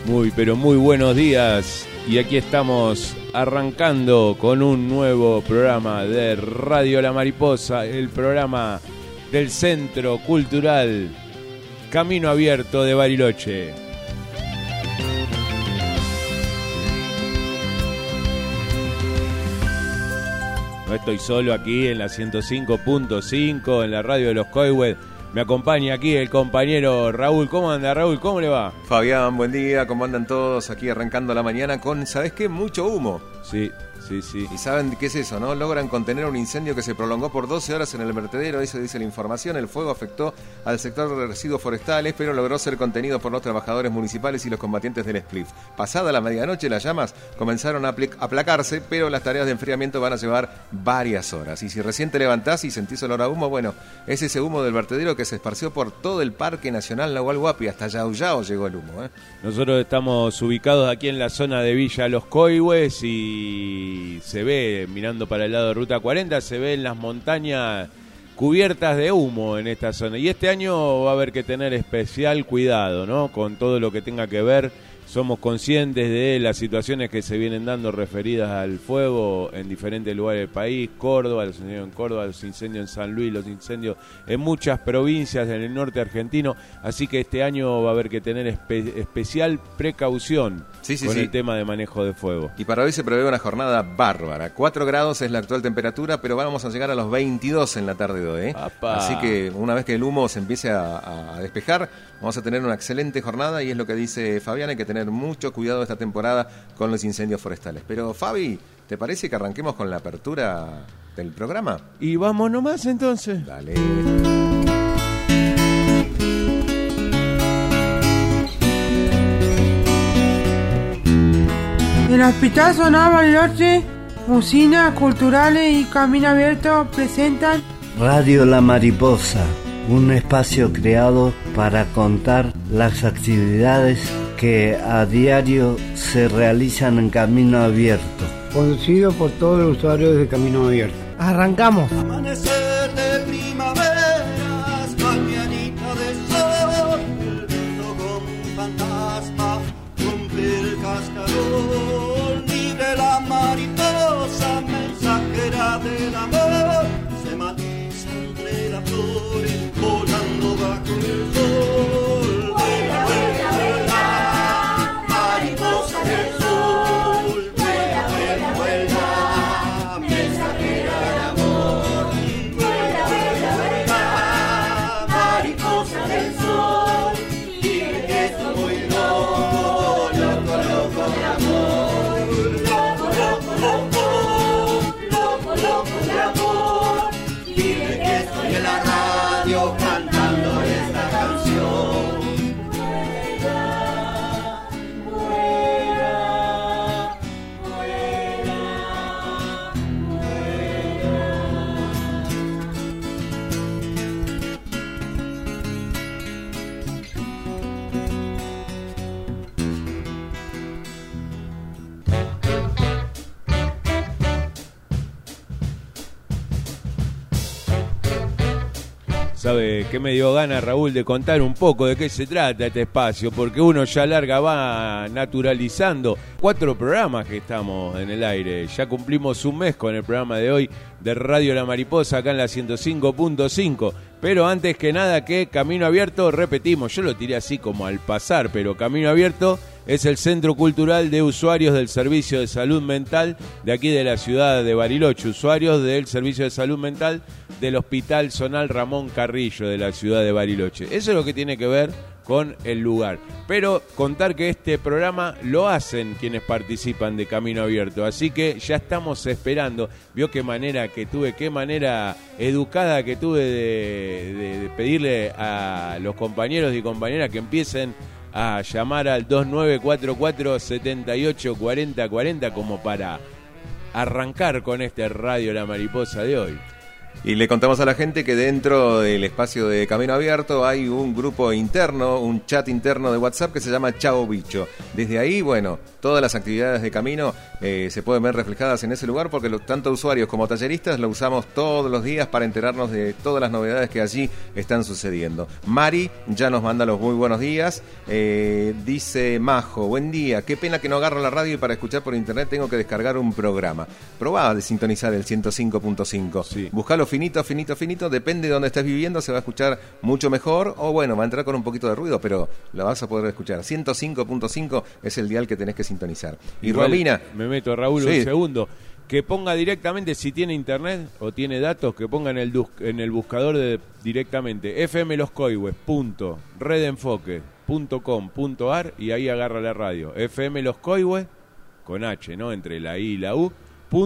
Muy, pero muy buenos días. Y aquí estamos arrancando con un nuevo programa de Radio La Mariposa, el programa del Centro Cultural Camino Abierto de Bariloche. No estoy solo aquí en la 105.5, en la radio de los Coihuet. Me acompaña aquí el compañero Raúl. ¿Cómo anda, Raúl? ¿Cómo le va? Fabián, buen día. ¿Cómo andan todos? Aquí arrancando la mañana con, ¿sabés qué? Mucho humo. Sí. ¿Y saben qué es eso, no? Logran contener un incendio que se prolongó por 12 horas en el vertedero, eso dice la información. El fuego afectó al sector de residuos forestales, pero logró ser contenido por los trabajadores municipales y los combatientes del SPLIF. Pasada la medianoche, las llamas comenzaron a aplacarse, pero las tareas de enfriamiento van a llevar varias horas. Y si recién te levantás y sentís olor a humo, bueno, es ese humo del vertedero que se esparció por todo el Parque Nacional Nahuel Huapi. Hasta Yau Yau llegó el humo, ¿eh? Nosotros estamos ubicados aquí en la zona de Villa Los Coihues y se ve, mirando para el lado de Ruta 40, se ven las montañas cubiertas de humo en esta zona. Y este año va a haber que tener especial cuidado, ¿no? Con todo lo que tenga que ver. Somos conscientes de las situaciones que se vienen dando referidas al fuego en diferentes lugares del país, Córdoba, los incendios en Córdoba, los incendios en San Luis, los incendios en muchas provincias en el norte argentino, así que este año va a haber que tener especial precaución con el tema de manejo de fuego. Y para hoy se prevé una jornada bárbara, 4 grados es la actual temperatura, pero vamos a llegar a los 22 en la tarde de hoy, ¿eh? Así que una vez que el humo se empiece a despejar, vamos a tener una excelente jornada y es lo que dice Fabián, hay que tener mucho cuidado esta temporada con los incendios forestales. Pero Fabi, ¿te parece que arranquemos con la apertura del programa? Y vamos nomás entonces. Dale. El Hospital Zonal Bariloche, Usinas Culturales y Camino Abierto presentan Radio La Mariposa, un espacio creado para contar las actividades que a diario se realizan en Camino Abierto. Conducido por todos los usuarios de Camino Abierto. Arrancamos. Amanecer de primaveras, mañanita de sol, el viento como un fantasma rompe el cascarón, libre la mariposa, mensajera del amor, se matiza entre las flores, volando bajo el sol. Vuela, vuela, vuela, mariposa del sol, vuela, vuela, vuela, mensajera del amor. Vuela, vuela, vuela, mariposa del sol, dime que estoy muy loco, loco, loco de amor. Loco, loco, loco, loco, loco de amor. Dime que estoy en la radio cantando esta canción. ¿Sabe qué me dio ganas, Raúl, de contar un poco de qué se trata este espacio? Porque uno ya larga va naturalizando 4 programas que estamos en el aire. Ya cumplimos un mes con el programa de hoy de Radio La Mariposa acá en la 105.5. Pero antes que nada, que Camino Abierto, repetimos, yo lo tiré así como al pasar, pero Camino Abierto es el Centro Cultural de Usuarios del Servicio de Salud Mental de aquí de la ciudad de Bariloche, usuarios del Servicio de Salud Mental del Hospital Zonal Ramón Carrillo de la ciudad de Bariloche. Eso es lo que tiene que ver con el lugar. Pero contar que este programa lo hacen quienes participan de Camino Abierto, así que ya estamos esperando. Vio qué manera educada que tuve de pedirle a los compañeros y compañeras que empiecen a llamar al 2944-784040 como para arrancar con este Radio La Mariposa de hoy. Y le contamos a la gente que dentro del espacio de Camino Abierto hay un grupo interno, un chat interno de WhatsApp que se llama Chao Bicho. Desde ahí, bueno, todas las actividades de Camino se pueden ver reflejadas en ese lugar porque tanto usuarios como talleristas lo usamos todos los días para enterarnos de todas las novedades que allí están sucediendo. Mari ya nos manda los muy buenos días. Dice Majo, buen día, qué pena que no agarro la radio y para escuchar por internet tengo que descargar un programa. Probá de sintonizar el 105.5. Sí. Buscalo finito, depende de donde estés viviendo, se va a escuchar mucho mejor, o bueno, va a entrar con un poquito de ruido, pero lo vas a poder escuchar. 105.5 es el dial que tenés que sintonizar. Y Igual, Romina... me meto, Raúl, Sí. un segundo. Que ponga directamente, si tiene internet o tiene datos, que ponga en el buscador directamente fmloscoihues.redenfoque.com.ar y ahí agarra la radio. fmloscoihues, con H, ¿no? Entre la I y la U,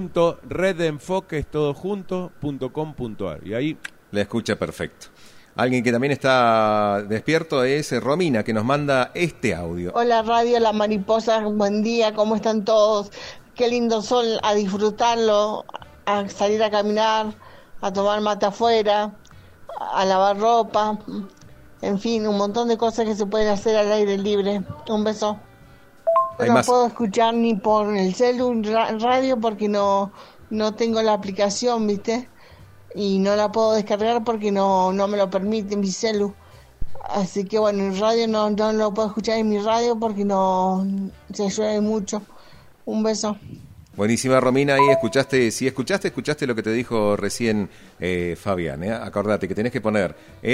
.redenfoques.com.ar y ahí La escucha perfecto. Alguien que también está despierto es Romina, que nos manda este audio. Hola Radio La Mariposa, buen día, ¿cómo están todos? Qué lindo sol, a disfrutarlo, a salir a caminar, a tomar mate afuera, a lavar ropa, en fin, un montón de cosas que se pueden hacer al aire libre. Un beso. Hay No más. puedo escuchar ni por el celu radio porque no tengo la aplicación, ¿viste? Y no la puedo descargar porque no me lo permite mi celu. Así que bueno, en radio no lo puedo escuchar en mi radio porque no se llueve mucho. Un beso. Buenísima, Romina, ahí escuchaste lo que te dijo recién Fabián, ¿eh? Acordate que tenés que poner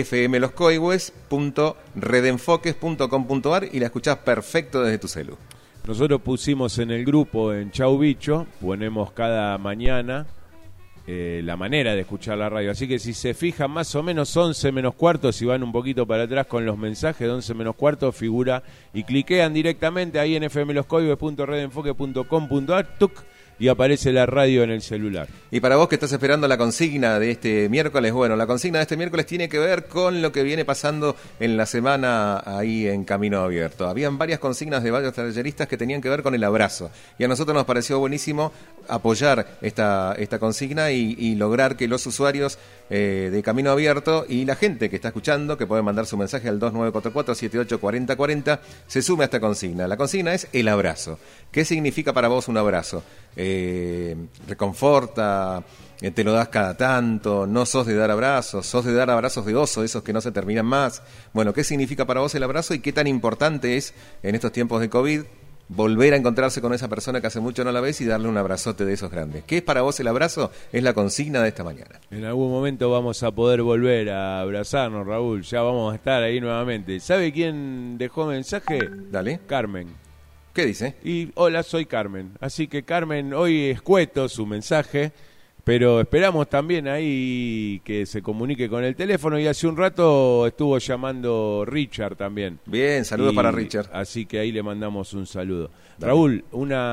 fmloscoihues.redenfoques.com.ar y la escuchás perfecto desde tu celu. nosotros pusimos en el grupo en Chau Bicho, ponemos cada mañana la manera de escuchar la radio, así que si se fijan más o menos 11 menos cuarto, si van un poquito para atrás con los mensajes de 11 menos cuarto figura y cliquean directamente ahí en fmloscoihues.redenfoque.com.ar, ¡tuc! Y aparece la radio en el celular. Y para vos que estás esperando la consigna de este miércoles, bueno, la consigna de este miércoles tiene que ver con lo que viene pasando en la semana ahí en Camino Abierto. Habían varias consignas de varios talleristas que tenían que ver con el abrazo. Y a nosotros nos pareció buenísimo apoyar esta consigna y lograr que los usuarios de Camino Abierto y la gente que está escuchando, que puede mandar su mensaje al 2944-784040, se sume a esta consigna. La consigna es el abrazo. ¿Qué significa para vos un abrazo? Reconforta, te lo das cada tanto, no sos de dar abrazos, sos de dar abrazos de oso, esos que no se terminan más. Bueno, ¿qué significa para vos el abrazo y qué tan importante es en estos tiempos de COVID volver a encontrarse con esa persona que hace mucho no la ves y darle un abrazote de esos grandes? ¿Qué es para vos el abrazo? Es la consigna de esta mañana. En algún momento vamos a poder volver a abrazarnos, Raúl, ya vamos a estar ahí nuevamente. ¿Sabe quién dejó mensaje? Dale. Carmen. ¿Qué dice? Y hola, soy Carmen. Así que Carmen, hoy escueto su mensaje, pero esperamos también ahí que se comunique con el teléfono y hace un rato estuvo llamando Richard también. Bien, saludos para Richard. Así que ahí le mandamos un saludo. Dale. Raúl,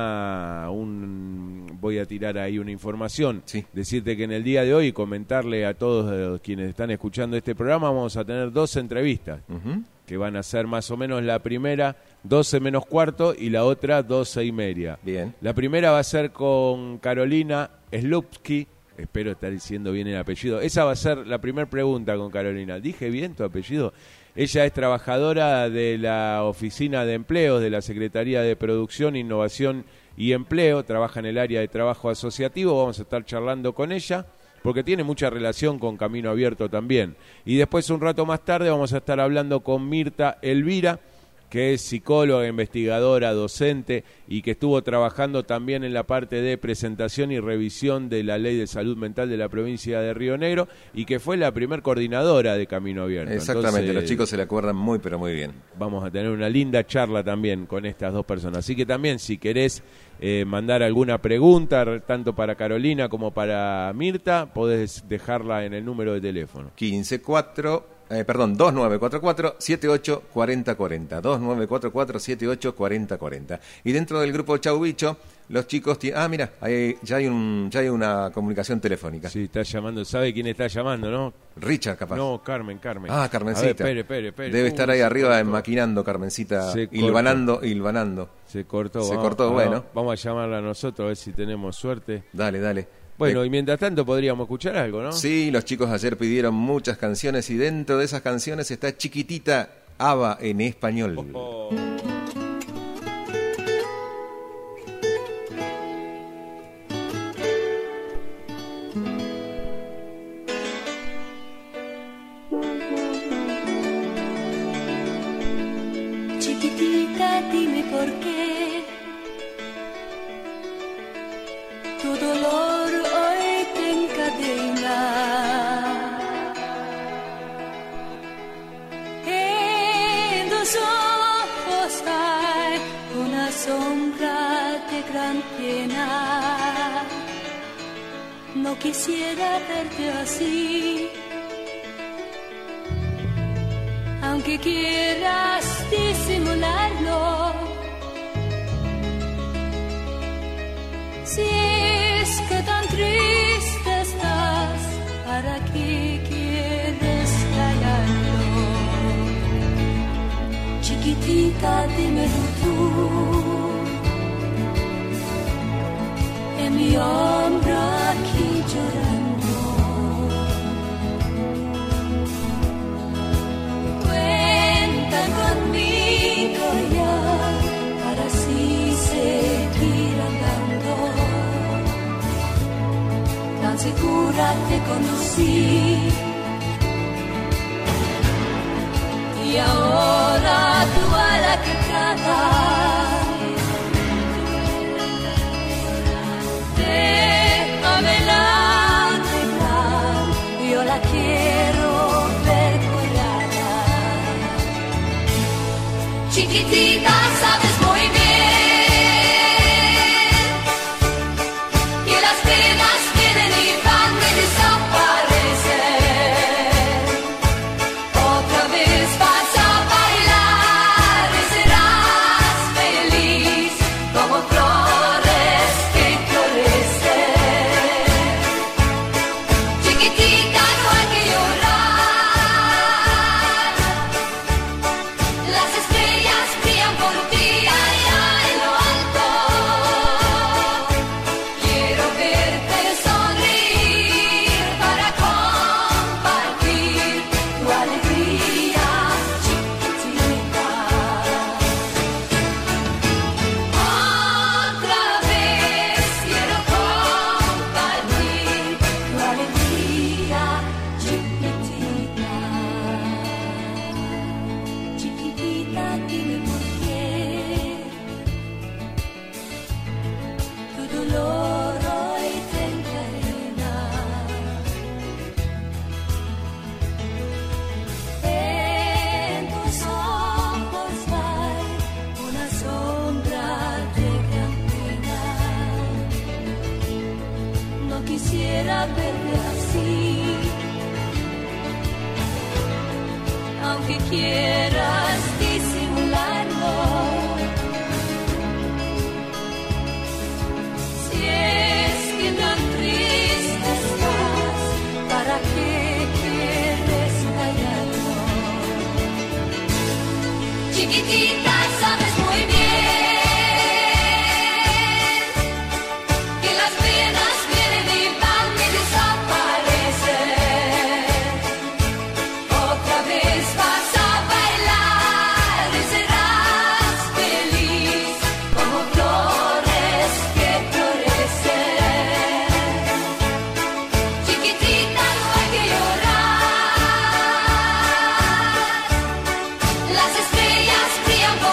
voy a tirar ahí una información. Sí. Decirte que en el día de hoy, comentarle a todos quienes están escuchando este programa, vamos a tener 2 entrevistas. Ujú. Que van a ser más o menos la primera 12 menos cuarto y la otra 12:30. Bien. La primera va a ser con Carolina Slupski, espero estar diciendo bien el apellido. Esa va a ser la primera pregunta con Carolina. ¿Dije bien tu apellido? Ella es trabajadora de la Oficina de Empleos de la Secretaría de Producción, Innovación y Empleo, trabaja en el área de trabajo asociativo, vamos a estar charlando con ella, porque tiene mucha relación con Camino Abierto también. Y después, un rato más tarde, vamos a estar hablando con Mirta Elvira, que es psicóloga, investigadora, docente y que estuvo trabajando también en la parte de presentación y revisión de la Ley de Salud Mental de la provincia de Río Negro y que fue la primer coordinadora de Camino Abierto. Exactamente, Entonces, los chicos se le acuerdan muy, pero muy bien. vamos a tener una linda charla también con estas dos personas. Así que también, si querés mandar alguna pregunta, tanto para Carolina como para Mirta, podés dejarla en el número de teléfono. 2944-784040. 2944-784040. Y dentro del grupo Chau Bicho, los chicos tienen... mira, ya hay una comunicación telefónica. Sí, está llamando. ¿Sabe quién está llamando, no? Richard, capaz. No, Carmen. Carmencita. A ver, espere. Debe estar ahí Se arriba cortó. maquinando, Carmencita, Se cortó. hilvanando. Se cortó. Se cortó, bueno. Vamos a llamarla a nosotros a ver si tenemos suerte. Dale. Bueno, y mientras tanto podríamos escuchar algo, ¿no? Sí, los chicos ayer pidieron muchas canciones y dentro de esas canciones está Chiquitita, ABBA en español. Oh. Chiquitita, dime por qué tu dolor hoy te encadena. En tus ojos hay una sombra de gran pena. No quisiera verte así, aunque quieras disimularlo. Si es que tan triste estás, ¿para qué quieres callarlo? Chiquitita, dímelo tú, en mi hombro aquí llorando. Cuenta conmigo ya, para así seguir andando. Tan segura te conocí, y ahora tú a la que tratas. Déjamela arreglar, yo la quiero ver curada. Chiquitita, sabes muy bien que las penas vienen y van de desaparecer. Otra vez vas a bailar y serás feliz como flores que florecen. Chiquitita, no hay que llorar, las estrellas brillan por ti allá en lo alto. Quiero verte sonreír para compartir tu alegría, chiquitita. Otra vez quiero compartir tu alegría, chiquitita. Chiquitita, dime por qué tu dolor hoy te encadena. En tus ojos hay una sombra de gran pena. No quisiera verte así, aunque quieras disimularlo. Si es que tan triste estás, ¿para qué quieres callarlo? Chiquitita, sabes muy bien que las penas vienen y van y desaparecen. Otra vez vas a bailar y serás feliz como flores que florecen. Chiquitita, no hay que llorar, las estrellas brillan por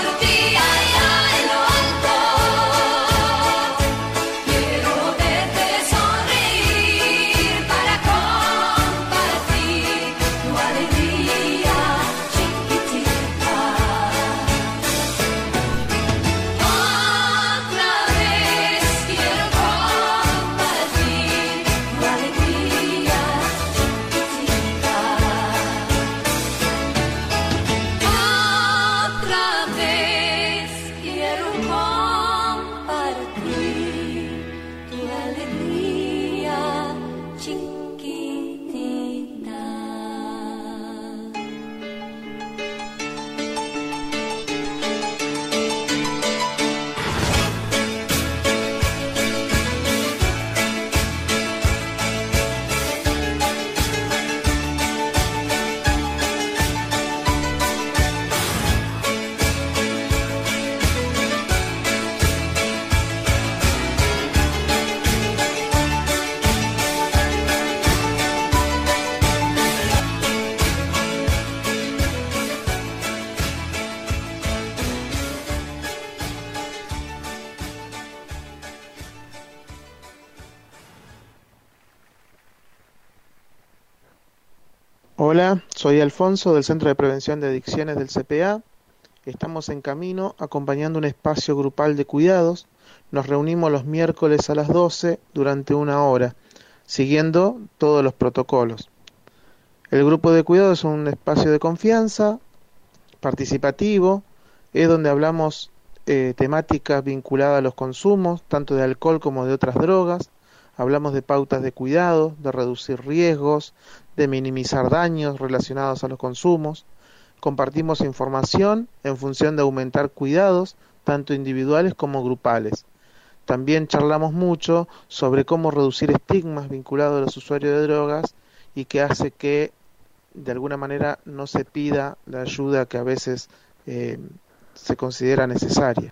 Hola, soy Alfonso del Centro de Prevención de Adicciones del CPA. Estamos en camino acompañando un espacio grupal de cuidados. Nos reunimos los miércoles a las 12 durante 1 hora, siguiendo todos los protocolos. El grupo de cuidados es un espacio de confianza, participativo, es donde hablamos temáticas vinculadas a los consumos, tanto de alcohol como de otras drogas. Hablamos de pautas de cuidado, de reducir riesgos, de minimizar daños relacionados a los consumos. Compartimos información en función de aumentar cuidados, tanto individuales como grupales. También charlamos mucho sobre cómo reducir estigmas vinculados a los usuarios de drogas y que hace que de alguna manera no se pida la ayuda que a veces se considera necesaria.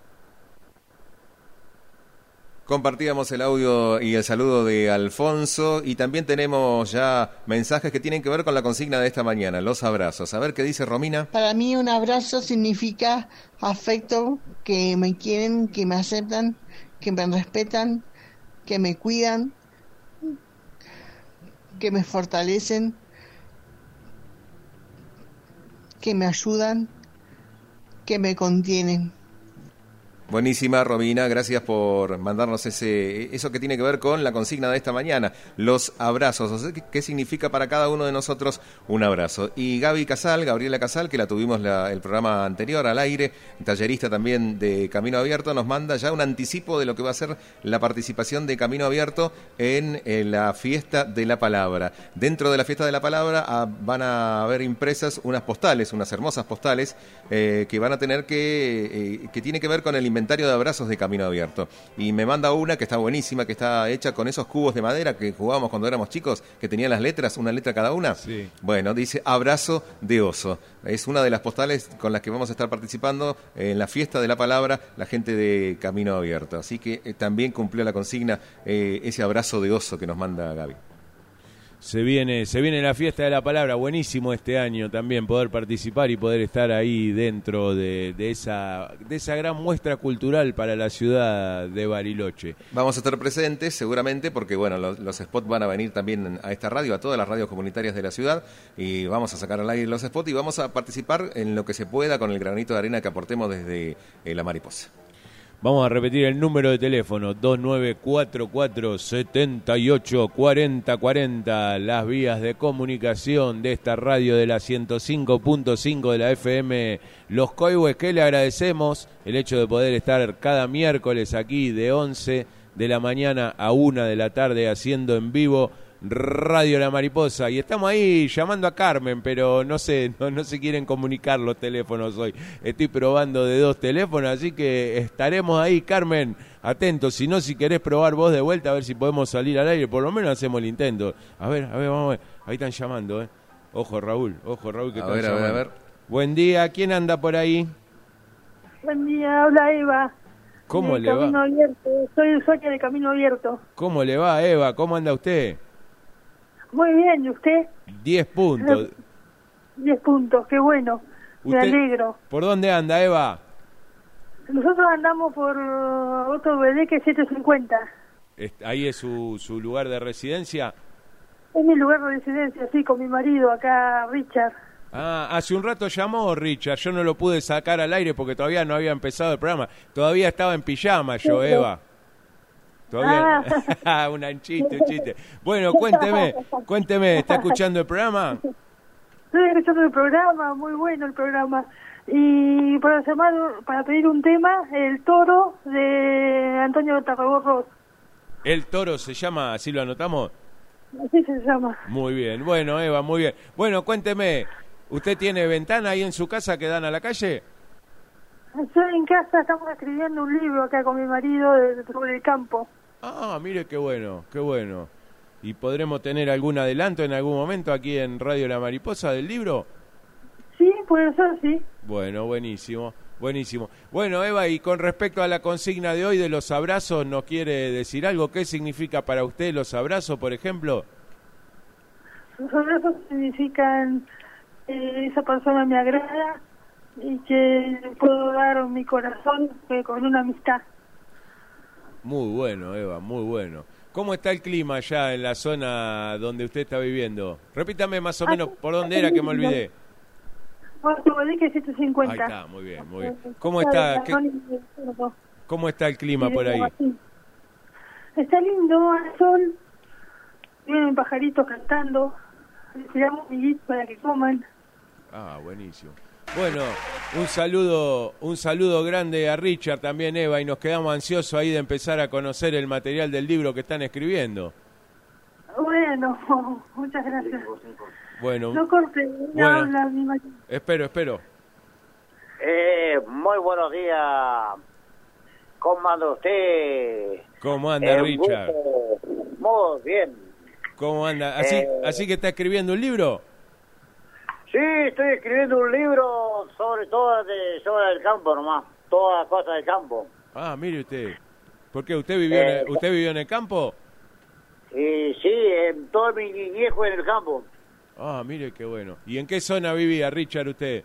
Compartíamos el audio y el saludo de Alfonso y también tenemos ya mensajes que tienen que ver con la consigna de esta mañana, los abrazos. A ver qué dice Romina. Para mí un abrazo significa afecto, que me quieren, que me aceptan, que me respetan, que me cuidan, que me fortalecen, que me ayudan, que me contienen. Buenísima, Romina, gracias por mandarnos eso que tiene que ver con la consigna de esta mañana, los abrazos. O sea, ¿qué significa para cada uno de nosotros un abrazo? Y Gabriela Casal, que la tuvimos el programa anterior al aire, tallerista también de Camino Abierto, nos manda ya un anticipo de lo que va a ser la participación de Camino Abierto en la Fiesta de la Palabra. Dentro de la Fiesta de la Palabra van a haber impresas unas postales, unas hermosas postales que van a tener que tiene que ver con el inventario de abrazos de Camino Abierto. Y me manda una que está buenísima, que está hecha con esos cubos de madera que jugábamos cuando éramos chicos, que tenían las letras, una letra cada una. Sí. Bueno, dice abrazo de oso. Es una de las postales con las que vamos a estar participando en la Fiesta de la Palabra, la gente de Camino Abierto. Así que también cumplió la consigna ese abrazo de oso que nos manda Gaby. Se viene la Fiesta de la Palabra, buenísimo este año también poder participar y poder estar ahí dentro de esa gran muestra cultural para la ciudad de Bariloche. Vamos a estar presentes seguramente porque bueno, los spots van a venir también a esta radio, a todas las radios comunitarias de la ciudad y vamos a sacar al aire los spots y vamos a participar en lo que se pueda con el granito de arena que aportemos desde La Mariposa. Vamos a repetir el número de teléfono, 2944-784040, las vías de comunicación de esta radio de la 105.5 de la FM Los Coihues, que le agradecemos el hecho de poder estar cada miércoles aquí de 11 de la mañana a 1 de la tarde haciendo en vivo Radio La Mariposa, y estamos ahí llamando a Carmen, pero no se quieren comunicar los teléfonos hoy. Estoy probando de 2 teléfonos, así que estaremos ahí, Carmen, atentos. Si no, si querés probar vos de vuelta, a ver si podemos salir al aire, por lo menos hacemos el intento. A ver, vamos a ver. Ahí están llamando, Ojo, Raúl, que están llamando. A ver. Buen día, ¿quién anda por ahí? Buen día, habla Eva. ¿Cómo le va? Camino Abierto. Soy usuaria de Camino Abierto. ¿Cómo le va, Eva? ¿Cómo anda usted? Muy bien, ¿y usted? 10 puntos. 10 puntos, qué bueno. Me alegro. ¿Por dónde anda, Eva? Nosotros andamos por Otto Bedeque 750. ¿Ahí es su lugar de residencia? Es mi lugar de residencia, sí, con mi marido acá, Richard. Ah, hace un rato llamó Richard, yo no lo pude sacar al aire porque todavía no había empezado el programa. Todavía estaba en pijama yo, Eva. Todavía. Un chiste. Bueno, cuénteme, ¿está escuchando el programa? Estoy escuchando el programa, muy bueno el programa. Y para pedir un tema, El Toro de Antonio Tarragó. El Toro se llama, ¿así lo anotamos? Así se llama. Muy bien, bueno, Eva, muy bien. Bueno, cuénteme, ¿usted tiene ventana ahí en su casa que dan a la calle? Estoy en casa, estamos escribiendo un libro acá con mi marido sobre el campo. Ah, mire qué bueno. ¿Y podremos tener algún adelanto en algún momento aquí en Radio La Mariposa del libro? Sí, puede ser, sí. Bueno, buenísimo. Bueno, Eva, y con respecto a la consigna de hoy de los abrazos, ¿nos quiere decir algo? ¿Qué significa para usted los abrazos, por ejemplo? Los abrazos significan esa persona me agrada y que puedo dar mi corazón con una amistad. Muy bueno, Eva, muy bueno. ¿Cómo está el clima allá en la zona donde usted está viviendo? Repítame más o menos por dónde era que me olvidé. Ortobolique 150. Ahí está, muy bien, muy bien. ¿Cómo está? ¿Cómo está el clima por ahí? Está lindo, al sol, vienen pajaritos cantando, les tiramos amiguitos para que coman. Ah, buenísimo. Bueno, un saludo grande a Richard también, Eva, y nos quedamos ansiosos ahí de empezar a conocer el material del libro que están escribiendo. Bueno, muchas gracias. Bueno, no corte, bueno, habla mi marido. Espero. Muy buenos días. ¿Cómo anda usted? ¿Cómo anda, Richard? Muy bien. ¿Cómo anda? ¿Así que está escribiendo un libro? Sí, estoy escribiendo un libro sobre el campo nomás, todas las cosas del campo. Ah, mire usted. ¿Por qué? ¿Usted vivió en el campo? Sí, todo mi niñez fue en el campo. Ah, mire qué bueno. ¿Y en qué zona vivía, Richard, usted?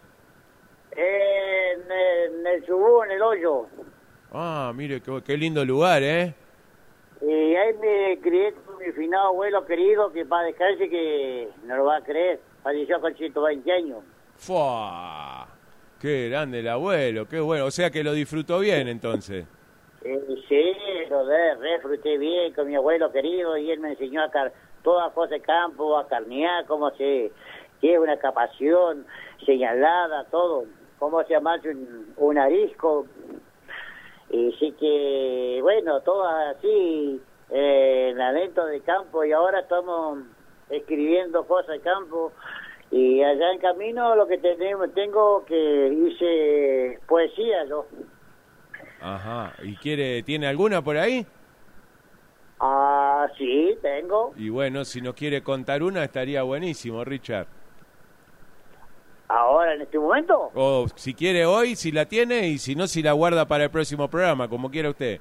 En el Chubú, en el Hoyo. Ah, mire qué lindo lugar, ¿eh? Y ahí me crié con mi finado abuelo querido, que para descansar que no lo va a creer. Falleció con 120 años. ¡Fua! ¡Qué grande el abuelo! ¡Qué bueno! O sea que lo disfrutó bien, entonces. Sí, lo disfruté bien con mi abuelo querido y él me enseñó todas las cosas de campo, a carnear, cómo se lleva una capación señalada, todo. Cómo se llama un arisco. Y sí que, bueno, todo así, adentro del campo, y ahora estamos escribiendo cosas de campo, y allá en camino lo que tengo que hice poesía yo. Ajá, ¿y tiene alguna por ahí? Ah, sí, tengo. Y bueno, si nos quiere contar una estaría buenísimo, Richard. ¿Ahora, en este momento? O si quiere hoy, si la tiene, y si no, si la guarda para el próximo programa, como quiera usted.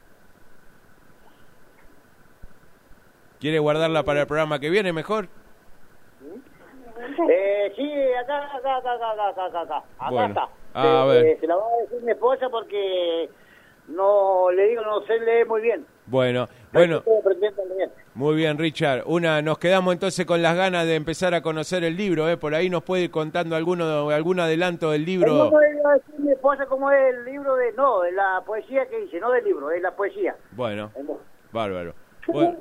¿Quiere guardarla para el programa que viene mejor? Sí, acá Bueno, está. a ver. Se la va a decir mi esposa porque no sé leer muy bien. Bueno, muy bien, Richard. Nos quedamos entonces con las ganas de empezar a conocer el libro, ¿eh? Por ahí nos puede ir contando algún adelanto del libro. No le iba a decir mi esposa cómo es el libro de la poesía que hice, no del libro, de la poesía. Bueno, bárbaro. Bueno.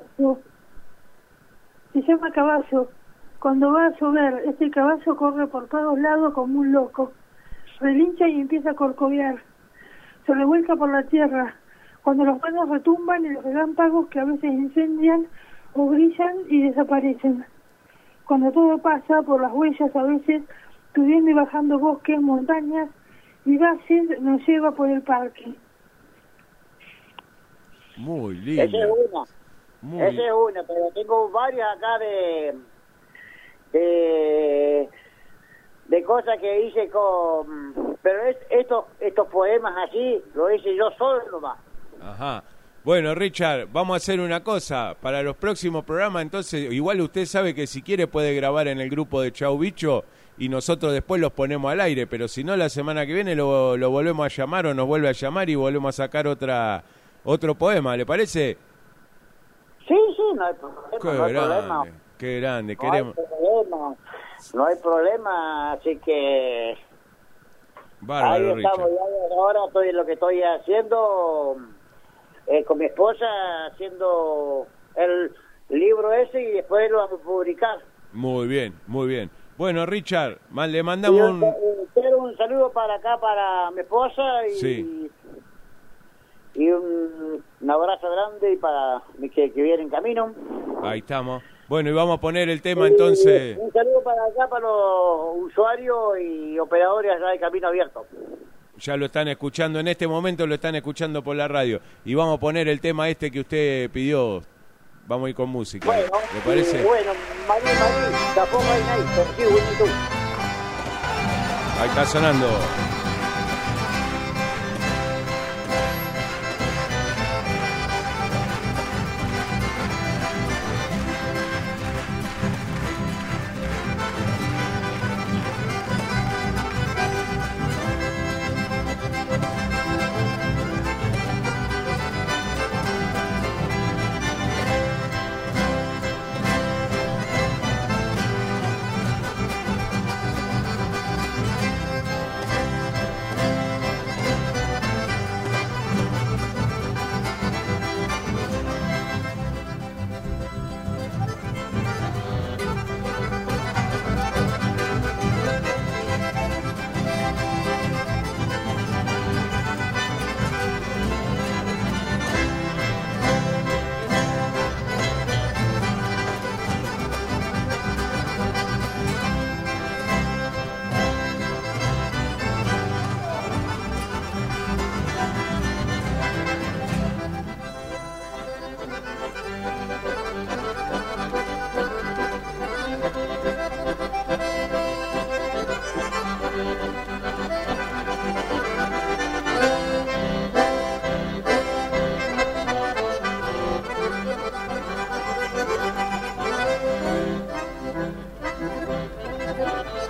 Se llama Caballo. Cuando va a llover, este caballo corre por todos lados como un loco. Relincha y empieza a corcovear. Se revuelca por la tierra. Cuando los truenos retumban y los relámpagos que a veces incendian o brillan y desaparecen. Cuando todo pasa por las huellas a veces, subiendo y bajando bosques, montañas y valles, nos lleva por el parque. Muy lindo. Esa es una, pero tengo varias acá de cosas que hice pero estos poemas así lo hice yo solo nomás. Ajá. Bueno, Richard, vamos a hacer una cosa para los próximos programas. Entonces, igual usted sabe que si quiere puede grabar en el grupo de Chau Bicho y nosotros después los ponemos al aire, pero si no, la semana que viene lo volvemos a llamar o nos vuelve a llamar y volvemos a sacar otro poema, ¿le parece? Sí, no hay problema. Qué grande, no hay problema, así que bárbaro, ahí estamos. Ahora lo que estoy haciendo con mi esposa, haciendo el libro ese y después lo vamos a publicar. Muy bien. Bueno, Richard, le mandamos un saludo para acá, para mi esposa y un abrazo grande y para que viene en camino. Ahí estamos. Bueno, y vamos a poner el tema entonces. Un saludo para acá, para los usuarios y operadores allá de Camino Abierto. Ya lo están escuchando, en este momento lo están escuchando por la radio. Y vamos a poner el tema que usted pidió. Vamos a ir con música. Bueno, ¿le parece? Bueno, Marí, tampoco hay nadie, pero sí, buenísimo. Ahí está sonando.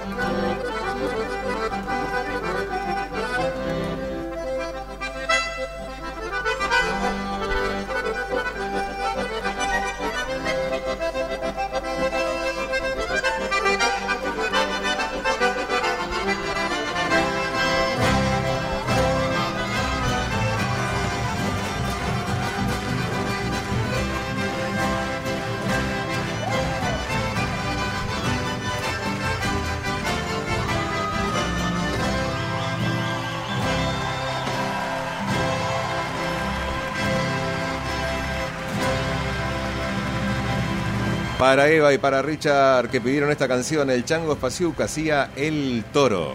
Para Eva y para Richard, que pidieron esta canción, el Chango Spasiuk hacía El Toro.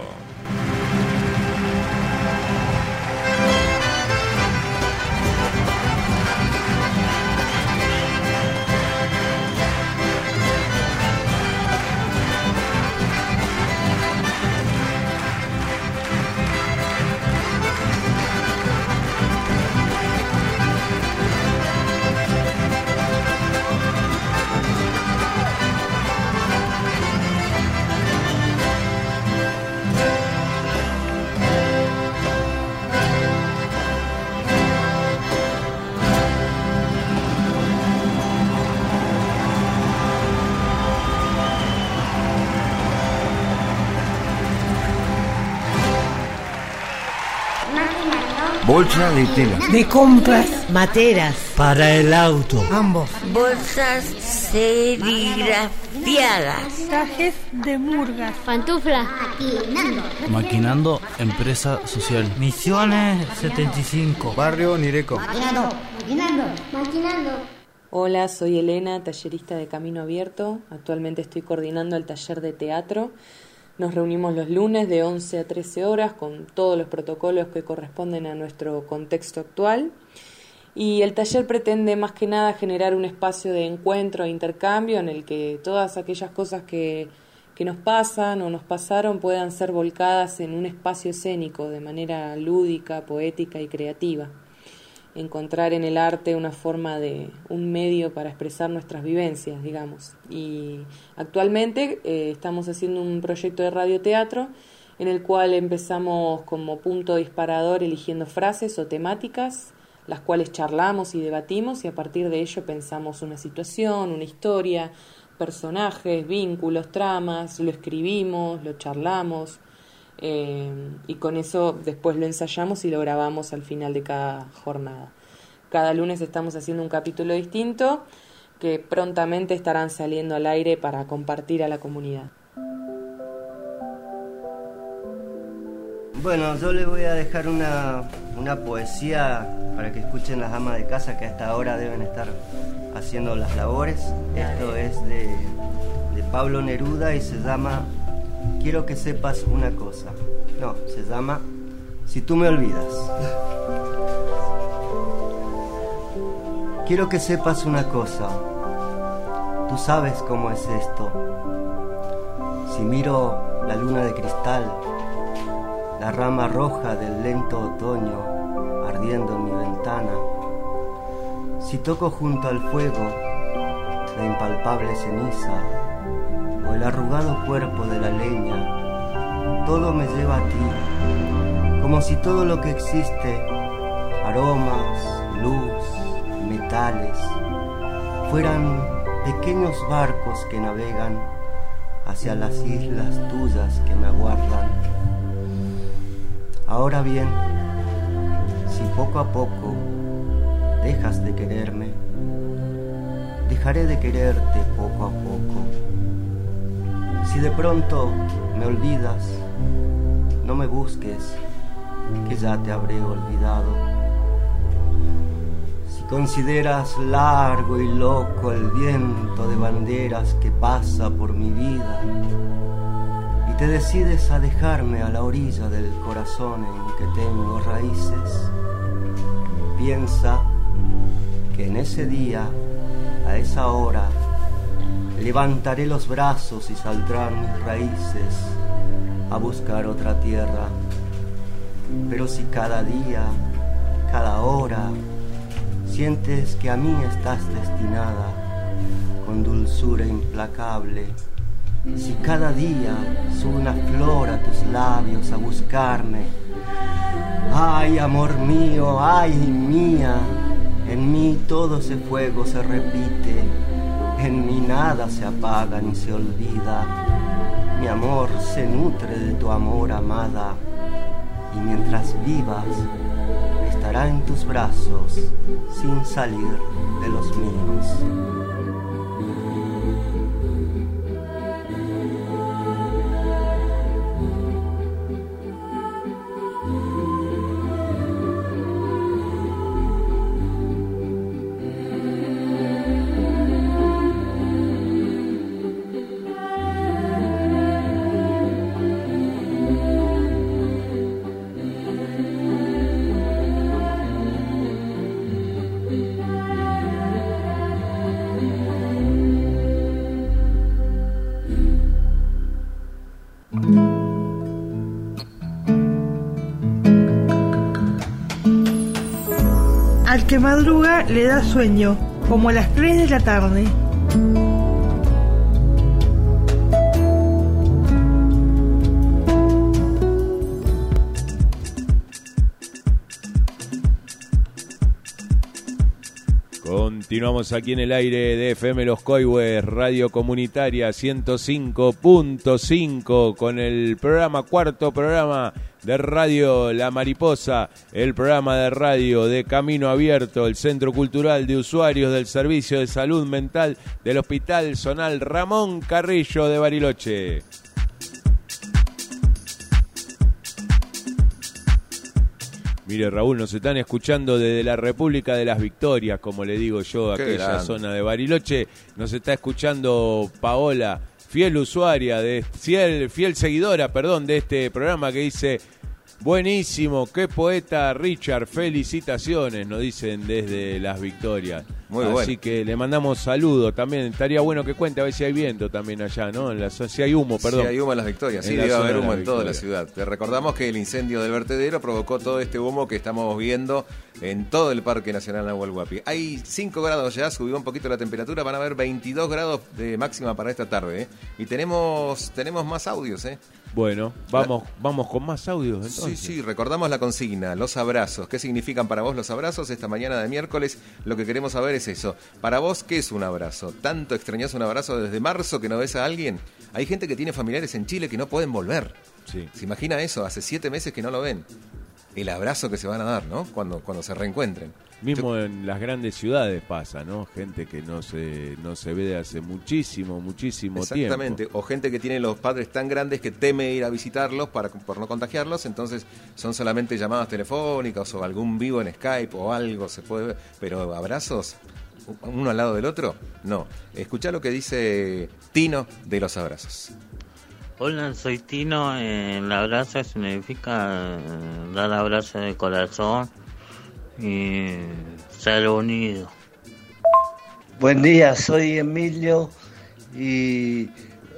Bolsa de tela. De compras. Materas. Para el auto. Ambos. Bolsas serigrafiadas. Trajes de murgas. Pantufla. Maquinando Empresa Social. Misiones 75. Barrio Nireco. Maquinando. Hola, soy Elena, tallerista de Camino Abierto. Actualmente estoy coordinando el taller de teatro. Nos reunimos los lunes de 11 a 13 horas con todos los protocolos que corresponden a nuestro contexto actual. Y el taller pretende más que nada generar un espacio de encuentro e intercambio en el que todas aquellas cosas que nos pasan o nos pasaron puedan ser volcadas en un espacio escénico de manera lúdica, poética y creativa. Encontrar en el arte una forma de un medio para expresar nuestras vivencias, digamos. Y actualmente estamos haciendo un proyecto de radioteatro en el cual empezamos como punto disparador eligiendo frases o temáticas, las cuales charlamos y debatimos, y a partir de ello pensamos una situación, una historia, personajes, vínculos, tramas, lo escribimos, lo charlamos, y con eso después lo ensayamos y lo grabamos al final de cada jornada. Cada lunes estamos haciendo un capítulo distinto que prontamente estarán saliendo al aire para compartir a la comunidad. Bueno, yo les voy a dejar una poesía para que escuchen las amas de casa que a esta hora deben estar haciendo las labores. Esto es de Pablo Neruda y se llama Quiero que sepas una cosa. No, se llama Si tú me olvidas. Quiero que sepas una cosa. Tú sabes cómo es esto. Si miro la luna de cristal, la rama roja del lento otoño ardiendo en mi ventana, si toco junto al fuego la impalpable ceniza o el arrugado cuerpo de la leña, todo me lleva a ti, como si todo lo que existe, aromas, luz, metales, fueran pequeños barcos que navegan hacia las islas tuyas que me aguardan. Ahora bien, si poco a poco dejas de quererme, dejaré de quererte poco a poco. Si de pronto me olvidas, no me busques, que ya te habré olvidado. Si consideras largo y loco el viento de banderas que pasa por mi vida y te decides a dejarme a la orilla del corazón en que tengo raíces, piensa que en ese día, a esa hora, levantaré los brazos y saldrán mis raíces a buscar otra tierra. Pero si cada día, cada hora, sientes que a mí estás destinada, con dulzura implacable, Si cada día sube una flor a tus labios a buscarme. Ay, amor mío, ay, mía, en mí todo ese fuego se repite, en mí nada se apaga ni se olvida. Mi amor se nutre de tu amor, amada, y mientras vivas estará en tus brazos sin salir de los míos. Al que madruga le da sueño, como a las 3 de la tarde. Continuamos aquí en el aire de FM Los Coihues, Radio Comunitaria 105.5 con el cuarto programa de Radio La Mariposa, el programa de radio de Camino Abierto, el Centro Cultural de Usuarios del Servicio de Salud Mental del Hospital Zonal Ramón Carrillo de Bariloche. Mire, Raúl, nos están escuchando desde la República de las Victorias, como le digo yo, aquella zona de Bariloche. Nos está escuchando Paola, fiel usuaria, fiel seguidora, de este programa, que dice: buenísimo, qué poeta Richard, felicitaciones, nos dicen desde las Victorias. Muy Así bueno. que le mandamos saludos también. Estaría bueno que cuente a ver si hay viento también allá, ¿no? Si hay humo, perdón. Si hay humo en las Victorias, sí, debe haber humo en toda la ciudad. Te recordamos que el incendio del vertedero provocó todo este humo que estamos viendo en todo el Parque Nacional Nahuel Huapi. Hay 5 grados ya, subió un poquito la temperatura, van a haber 22 grados de máxima para esta tarde, ¿eh? Y tenemos más audios, ¿eh? Bueno, vamos con más audios entonces. Sí, recordamos la consigna, los abrazos. ¿Qué significan para vos los abrazos? Esta mañana de miércoles lo que queremos saber es eso. Para vos, ¿qué es un abrazo? ¿Tanto extrañás un abrazo desde marzo que no ves a alguien? Hay gente que tiene familiares en Chile que no pueden volver. Sí. ¿Se imagina eso? Hace 7 meses que no lo ven. El abrazo que se van a dar, ¿no? Cuando se reencuentren. Mismo en las grandes ciudades pasa, ¿no? Gente que no se ve de hace muchísimo Exactamente. tiempo. O gente que tiene los padres tan grandes que teme ir a visitarlos por no contagiarlos, entonces son solamente llamadas telefónicas o algún vivo en Skype o algo se puede ver. Pero abrazos, uno al lado del otro, no. Escuchá lo que dice Tino de los abrazos. Hola, soy Tino. El abrazo significa dar abrazo de corazón y ser unido. Buen día, soy Emilio y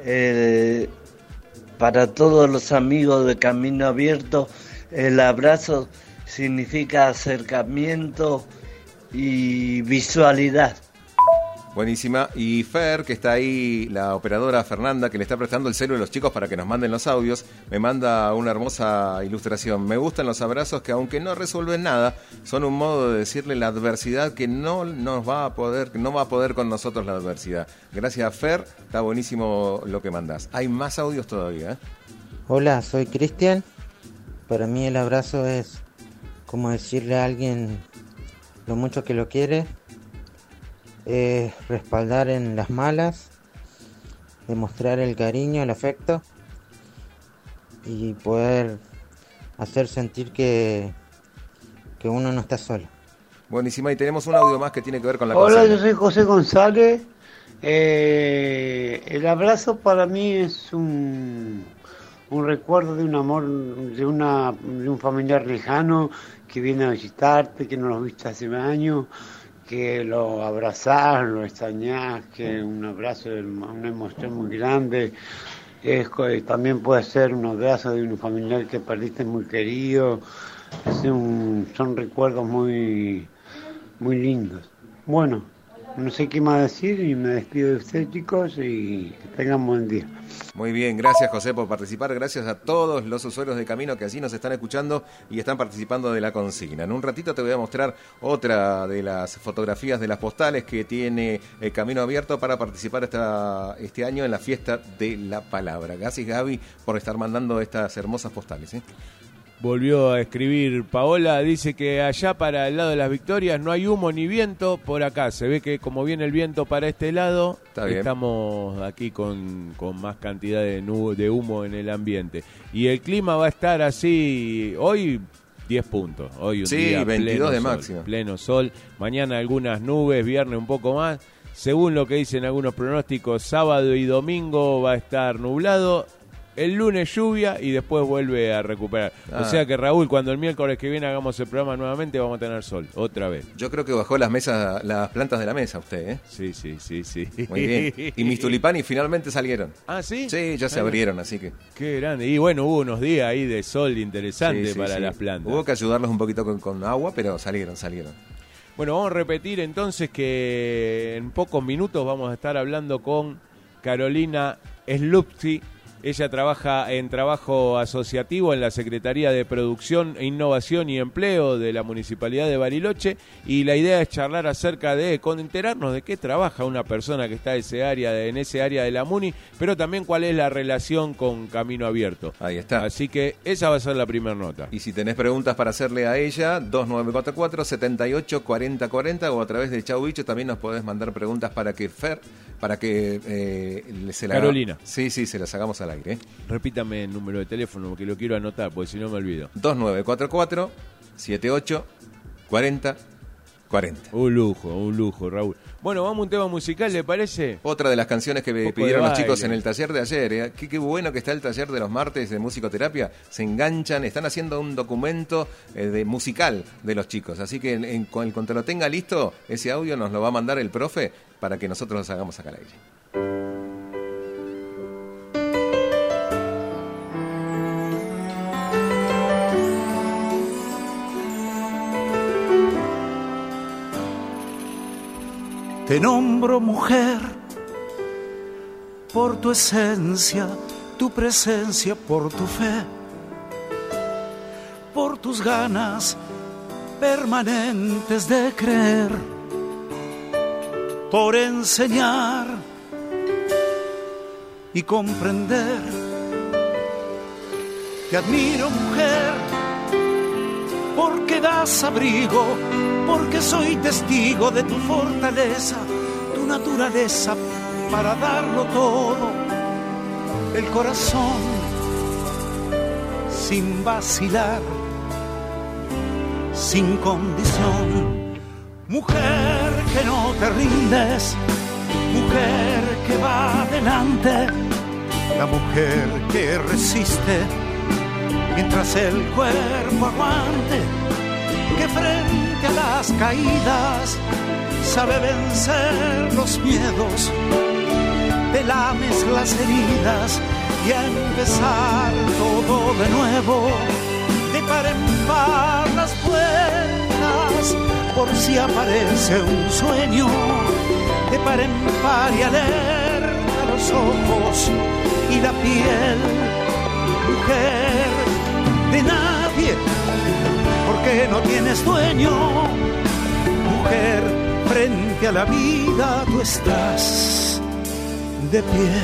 para todos los amigos de Camino Abierto, el abrazo significa acercamiento y visualidad. Buenísima. Y Fer, que está ahí, la operadora Fernanda, que le está prestando el celular a los chicos para que nos manden los audios, me manda una hermosa ilustración. Me gustan los abrazos que, aunque no resuelven nada, son un modo de decirle la adversidad que no va a poder con nosotros la adversidad. Gracias, Fer. Está buenísimo lo que mandás. Hay más audios todavía, ¿eh? Hola, soy Cristian. Para mí el abrazo es como decirle a alguien lo mucho que lo quiere. Respaldar en las malas, demostrar el cariño, el afecto y poder hacer sentir que uno no está solo. Buenísima, y tenemos un audio más que tiene que ver con la Hola, consigna. yo soy José González. El abrazo para mí es un recuerdo de un amor, de un familiar lejano que viene a visitarte, que no lo viste hace años, que lo abrazás, lo extrañás, que un abrazo es una emoción muy grande. También puede ser un abrazo de un familiar que perdiste muy querido. Son recuerdos muy, muy lindos. Bueno, No sé qué más decir y me despido de ustedes, chicos, y que tengan buen día. Muy bien, gracias José por participar, gracias a todos los usuarios de Camino que así nos están escuchando y están participando de la consigna. En un ratito te voy a mostrar otra de las fotografías de las postales que tiene Camino Abierto para participar este año en la fiesta de la palabra. Gracias Gaby por estar mandando estas hermosas postales. Volvió a escribir Paola, dice que allá para el lado de las Victorias no hay humo ni viento, por acá se ve que como viene el viento para este lado, estamos aquí con más cantidad de humo en el ambiente. Y el clima va a estar así, hoy 10 puntos, hoy un día 22 de sol, máxima. Pleno sol, mañana algunas nubes, viernes un poco más, según lo que dicen algunos pronósticos, sábado y domingo va a estar nublado. El lunes lluvia y después vuelve a recuperar. O sea que Raúl, cuando el miércoles que viene hagamos el programa nuevamente, vamos a tener sol, otra vez. Yo creo que bajó las plantas de la mesa usted, ¿eh? Sí. Muy bien. Y mis tulipanes finalmente salieron. ¿Ah, sí? Sí, ya se abrieron, así que... Qué grande. Y bueno, hubo unos días ahí de sol interesantes para las plantas. Hubo que ayudarlos un poquito con agua, pero salieron. Bueno, vamos a repetir entonces que en pocos minutos vamos a estar hablando con Carolina Slupsi. Ella trabaja en trabajo asociativo en la Secretaría de Producción, Innovación y Empleo de la Municipalidad de Bariloche, y la idea es charlar acerca de enterarnos de qué trabaja una persona que está en ese área de la Muni, pero también cuál es la relación con Camino Abierto. Ahí está. Así que esa va a ser la primera nota. Y si tenés preguntas para hacerle a ella, 2944-784040 o a través de Chau Bicho también nos podés mandar preguntas para que Carolina. Sí, se las hagamos al aire. Repítame el número de teléfono porque lo quiero anotar, porque si no me olvido. 2944-784040. Un lujo, Raúl. Bueno, vamos a un tema musical, ¿le parece? Otra de las canciones que me pidieron los chicos en el taller de ayer. ¿Eh? Qué bueno que está el taller de los martes de musicoterapia. Se enganchan, están haciendo un documento musical de los chicos. Así que cuando lo tenga listo, ese audio nos lo va a mandar el profe para que nosotros los hagamos acá al aire. Te nombro mujer por tu esencia, tu presencia, por tu fe, por tus ganas permanentes de creer, por enseñar y comprender. Te admiro, mujer, porque das abrigo, porque soy testigo de tu fortaleza, tu naturaleza para darlo todo, el corazón sin vacilar, sin condición. Mujer que no te rindes, mujer que va adelante, la mujer que resiste mientras el cuerpo aguante, que frente a las caídas sabe vencer los miedos, te lames las heridas y a empezar todo de nuevo, de par en par las puertas por si aparece un sueño, de par en par y alerta los ojos y la piel. Mujer de nadie, porque no tienes dueño. Mujer, frente a la vida tú estás de pie.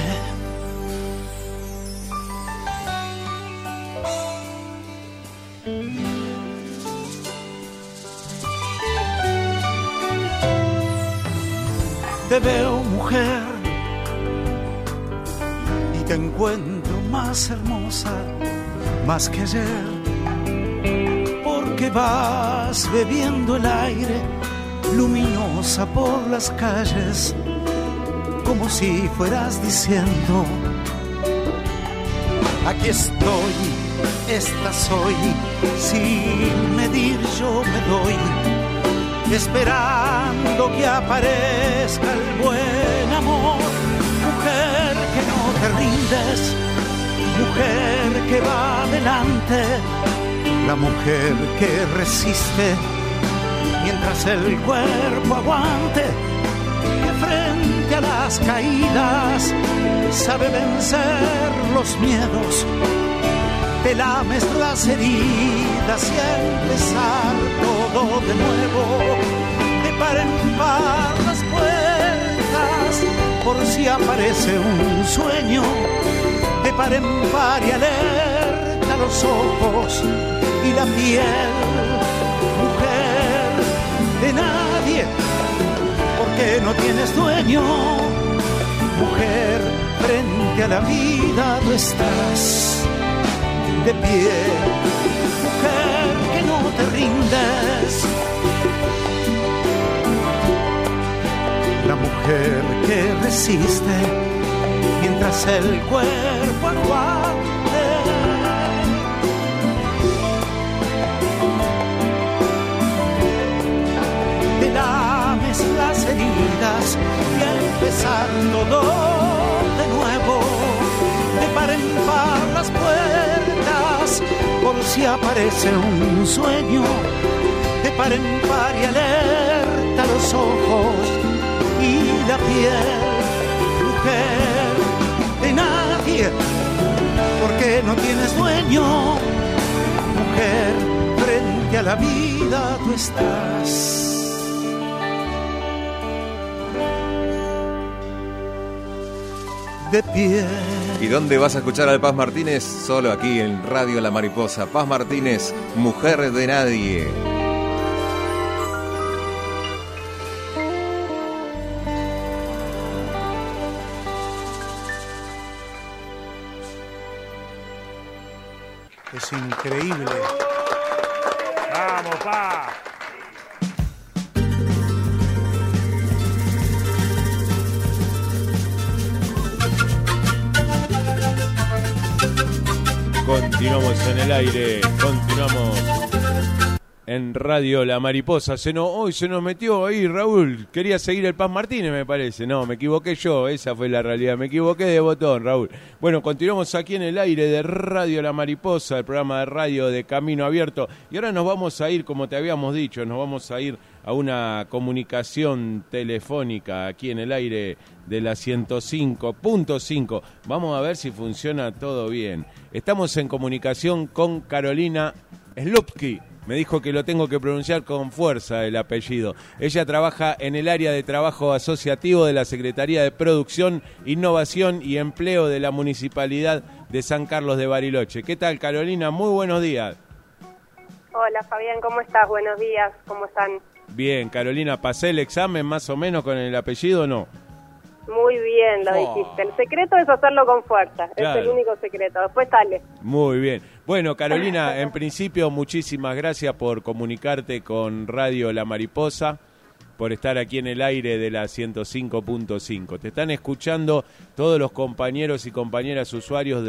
Te veo, mujer, y te encuentro más hermosa, más que ayer, porque vas bebiendo el aire, luminosa por las calles, como si fueras diciendo: aquí estoy, esta soy, sin medir yo me doy, esperando que aparezca el buen amor. Mujer que no te rindes, mujer que va adelante, la mujer que resiste mientras el cuerpo aguante, las caídas, sabe vencer los miedos, te lames las heridas y a empezar todo de nuevo, de par en par las puertas, por si aparece un sueño, de par en par y alerta los ojos y la piel, mujer de nadie, porque no tienes dueño, mujer, frente a la vida tú estás de pie, mujer que no te rindes, la mujer que resiste mientras el cuerpo aguante. Te lames las heridas y a empezar todo de nuevo, de par en par las puertas, por si aparece un sueño, de par en par y alerta los ojos y la piel, mujer de nadie, porque no tienes dueño, mujer, frente a la vida tú estás de pie. ¿Y dónde vas a escuchar al Paz Martínez? Solo aquí en Radio La Mariposa. Paz Martínez, mujer de nadie. Es increíble. Vamos, pa. Continuamos en el aire, continuamos en Radio La Mariposa. Hoy se nos metió ahí, Raúl. Quería seguir el Paz Martínez, me parece. No, me equivoqué yo, esa fue la realidad. Me equivoqué de botón, Raúl. Bueno, continuamos aquí en el aire de Radio La Mariposa, el programa de radio de Camino Abierto. Y ahora nos vamos a ir, como te habíamos dicho, nos vamos a ir a una comunicación telefónica aquí en el aire de la 105.5. Vamos a ver si funciona todo bien. Estamos en comunicación con Carolina Slupski. Me dijo que lo tengo que pronunciar con fuerza el apellido. Ella trabaja en el área de trabajo asociativo de la Secretaría de Producción, Innovación y Empleo de la Municipalidad de San Carlos de Bariloche. ¿Qué tal, Carolina? Muy buenos días. Hola, Fabián, ¿cómo estás? Buenos días, ¿cómo están? Bien, Carolina, ¿pasé el examen más o menos con el apellido o no? Muy bien, lo dijiste. El secreto es hacerlo con fuerza, Claro. es el único secreto. Después sale. Muy bien. Bueno, Carolina, en principio, muchísimas gracias por comunicarte con Radio La Mariposa, por estar aquí en el aire de la 105.5. Te están escuchando todos los compañeros y compañeras usuarios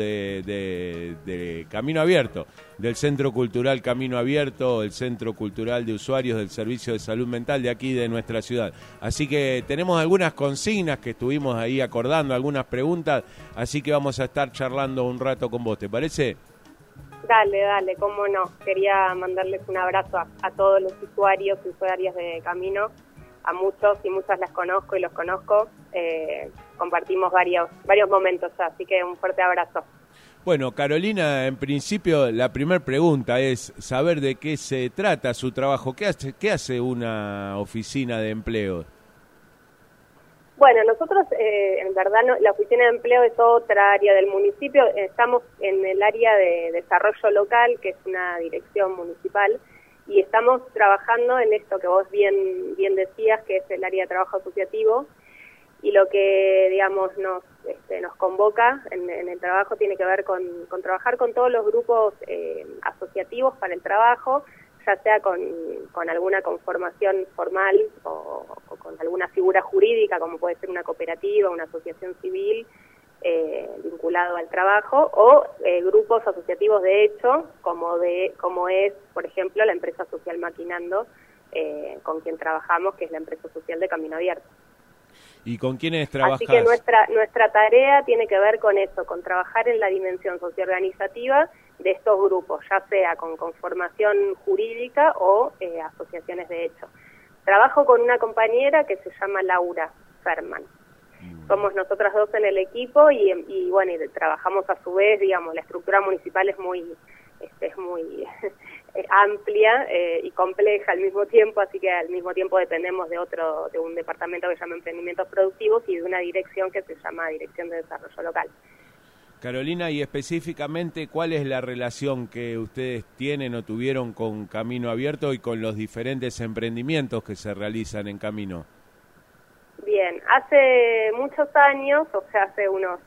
de Camino Abierto, del Centro Cultural Camino Abierto, el Centro Cultural de Usuarios del Servicio de Salud Mental de aquí de nuestra ciudad. Así que tenemos algunas consignas que estuvimos ahí acordando, algunas preguntas, así que vamos a estar charlando un rato con vos, ¿te parece? Dale, cómo no. Quería mandarles un abrazo a todos los usuarios y usuarias de Camino. A muchos y muchas las conozco y los conozco. Compartimos varios momentos ya, así que un fuerte abrazo. Bueno, Carolina, en principio la primera pregunta es saber de qué se trata su trabajo. ¿Qué hace una oficina de empleo? Bueno, nosotros en verdad la oficina de empleo es otra área del municipio. Estamos en el área de desarrollo local, que es una dirección municipal, y estamos trabajando en esto que vos bien decías, que es el área de trabajo asociativo, y lo que, digamos, nos convoca en el trabajo tiene que ver con trabajar con todos los grupos asociativos para el trabajo, ya sea con alguna conformación formal o con alguna figura jurídica, como puede ser una cooperativa, una asociación civil, vinculado al trabajo, o grupos asociativos de hecho, como es, por ejemplo, la empresa social Maquinando, con quien trabajamos, que es la empresa social de Camino Abierto. ¿Y con quiénes trabajás? Así que nuestra tarea tiene que ver con eso, con trabajar en la dimensión socioorganizativa de estos grupos, ya sea con conformación jurídica o asociaciones de hecho. Trabajo con una compañera que se llama Laura Ferman. somos nosotras dos en el equipo y bueno, y trabajamos a su vez, digamos, la estructura municipal es muy amplia y compleja al mismo tiempo, así que al mismo tiempo dependemos de un departamento que se llama Emprendimientos Productivos y de una dirección que se llama Dirección de Desarrollo Local. Carolina, y específicamente, ¿cuál es la relación que ustedes tienen o tuvieron con Camino Abierto y con los diferentes emprendimientos que se realizan en Camino? Bien, hace muchos años, o sea, hace unos,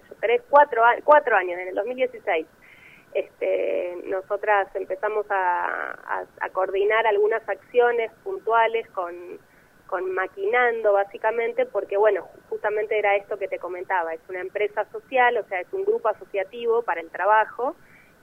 4 años, en el 2016, nosotras empezamos a coordinar algunas acciones puntuales con Maquinando, básicamente, porque, bueno, justamente era esto que te comentaba, es una empresa social, o sea, es un grupo asociativo para el trabajo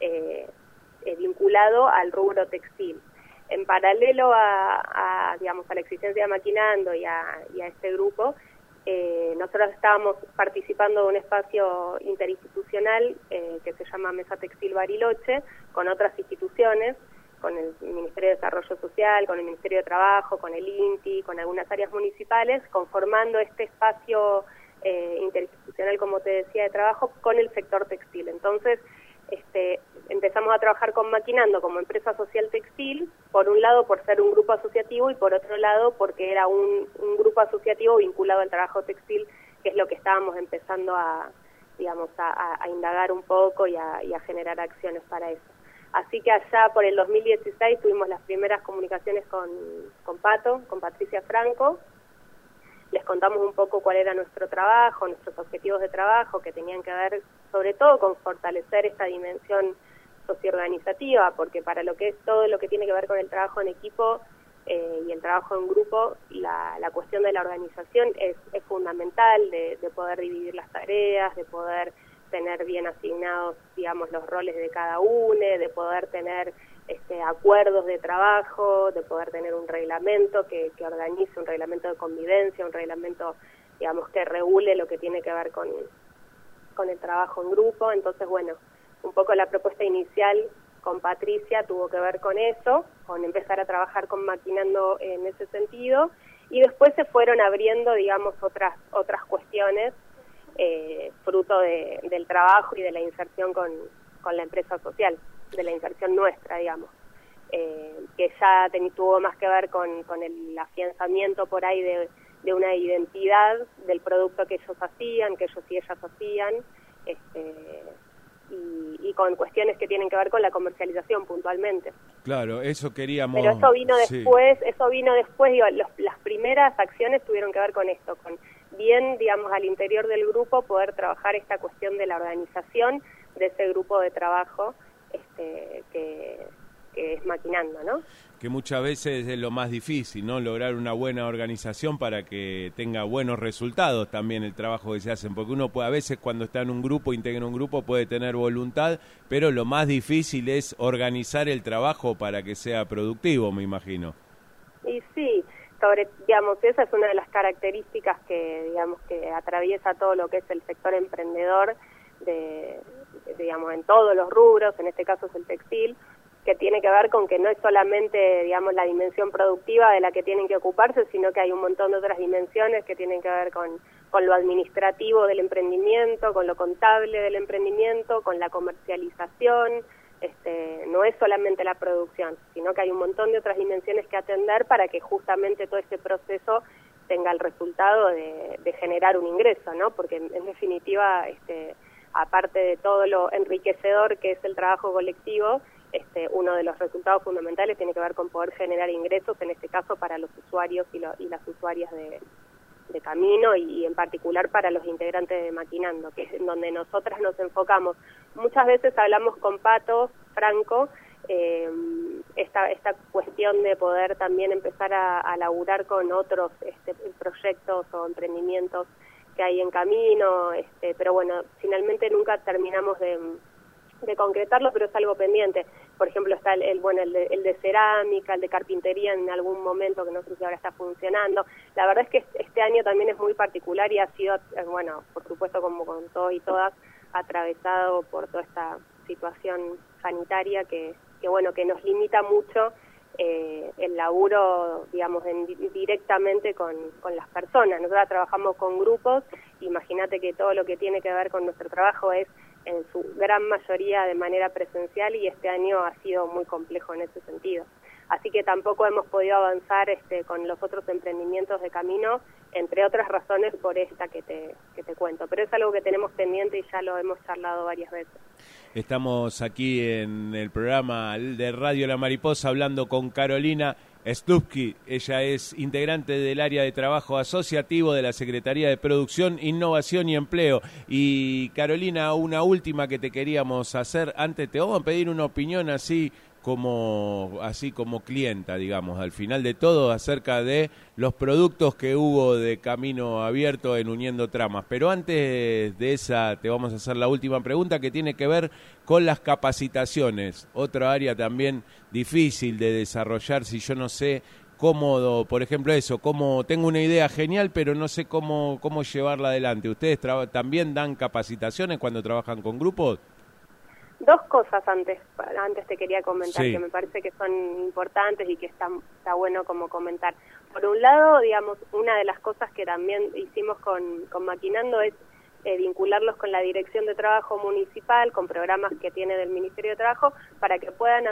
vinculado al rubro textil. En paralelo a la existencia de Maquinando y a este grupo, nosotros estábamos participando de un espacio interinstitucional que se llama Mesa Textil Bariloche, con otras instituciones, con el Ministerio de Desarrollo Social, con el Ministerio de Trabajo, con el INTI, con algunas áreas municipales, conformando este espacio interinstitucional, como te decía, de trabajo con el sector textil. Entonces, empezamos a trabajar con Maquinando como empresa social textil, por un lado por ser un grupo asociativo y por otro lado porque era un grupo asociativo vinculado al trabajo textil, que es lo que estábamos empezando a indagar un poco y a generar acciones para eso. Así que allá por el 2016 tuvimos las primeras comunicaciones con Patricia Franco. Les contamos un poco cuál era nuestro trabajo, nuestros objetivos de trabajo, que tenían que ver sobre todo con fortalecer esta dimensión socioorganizativa, porque para lo que es todo lo que tiene que ver con el trabajo en equipo y el trabajo en grupo, la cuestión de la organización es fundamental, de poder dividir las tareas, de poder tener bien asignados, digamos, los roles de cada uno, de poder tener acuerdos de trabajo, de poder tener un reglamento que organice, un reglamento de convivencia, un reglamento, digamos, que regule lo que tiene que ver con el trabajo en grupo. Entonces, bueno, un poco la propuesta inicial con Patricia tuvo que ver con eso, con empezar a trabajar con Maquinando en ese sentido, y después se fueron abriendo, digamos, otras cuestiones fruto del trabajo y de la inserción con la empresa social, de la inserción nuestra, digamos, que ya tuvo más que ver con el afianzamiento por ahí de una identidad del producto que ellos hacían, que ellos y ellas hacían, y con cuestiones que tienen que ver con la comercialización puntualmente. Claro, eso queríamos... Pero eso vino después, digo, las primeras acciones tuvieron que ver con esto, con bien, digamos, al interior del grupo poder trabajar esta cuestión de la organización de ese grupo de trabajo que es Maquinando, ¿no? Que muchas veces es lo más difícil, ¿no? Lograr una buena organización para que tenga buenos resultados también el trabajo que se hacen, porque uno puede, a veces cuando está en un grupo, integra un grupo, puede tener voluntad, pero lo más difícil es organizar el trabajo para que sea productivo, me imagino. Y sí, digamos, esa es una de las características que atraviesa todo lo que es el sector emprendedor, digamos, en todos los rubros, en este caso es el textil, que tiene que ver con que no es solamente, digamos, la dimensión productiva de la que tienen que ocuparse, sino que hay un montón de otras dimensiones que tienen que ver con lo administrativo del emprendimiento, con lo contable del emprendimiento, con la comercialización. No es solamente la producción, sino que hay un montón de otras dimensiones que atender para que justamente todo este proceso tenga el resultado de generar un ingreso, ¿no? Porque en definitiva, aparte de todo lo enriquecedor que es el trabajo colectivo, uno de los resultados fundamentales tiene que ver con poder generar ingresos, en este caso para los usuarios y las usuarias de Camino y en particular para los integrantes de Maquinando, que es en donde nosotras nos enfocamos. Muchas veces hablamos con Pato Franco esta cuestión de poder también empezar a laburar con otros proyectos o emprendimientos que hay en Camino, pero bueno, finalmente nunca terminamos de concretarlo, pero es algo pendiente. Por ejemplo, está el de cerámica, el de carpintería en algún momento, que no sé si ahora está funcionando. La verdad es que este año también es muy particular y ha sido, bueno, por supuesto, como con todos y todas, atravesado por toda esta situación sanitaria que nos limita mucho el laburo, digamos, directamente con las personas. Nosotros trabajamos con grupos, imagínate que todo lo que tiene que ver con nuestro trabajo es en su gran mayoría de manera presencial y este año ha sido muy complejo en ese sentido. Así que tampoco hemos podido avanzar con los otros emprendimientos de Camino, entre otras razones por esta que te cuento. Pero es algo que tenemos pendiente y ya lo hemos charlado varias veces. Estamos aquí en el programa de Radio La Mariposa hablando con Carolina Stupski. Ella es integrante del área de trabajo asociativo de la Secretaría de Producción, Innovación y Empleo. Y Carolina, una última que te queríamos hacer. Antes te vamos a pedir una opinión así como clienta, digamos, al final de todo, acerca de los productos que hubo de Camino Abierto en Uniendo Tramas. Pero antes de esa, te vamos a hacer la última pregunta que tiene que ver con las capacitaciones. Otra área también difícil de desarrollar, si yo no sé cómo, por ejemplo cómo tengo una idea genial, pero no sé cómo llevarla adelante. ¿Ustedes también dan capacitaciones cuando trabajan con grupos? Dos cosas antes te quería comentar, sí, que me parece que son importantes y que está bueno como comentar. Por un lado, digamos, una de las cosas que también hicimos con Maquinando es vincularlos con la Dirección de Trabajo Municipal, con programas que tiene del Ministerio de Trabajo, para que puedan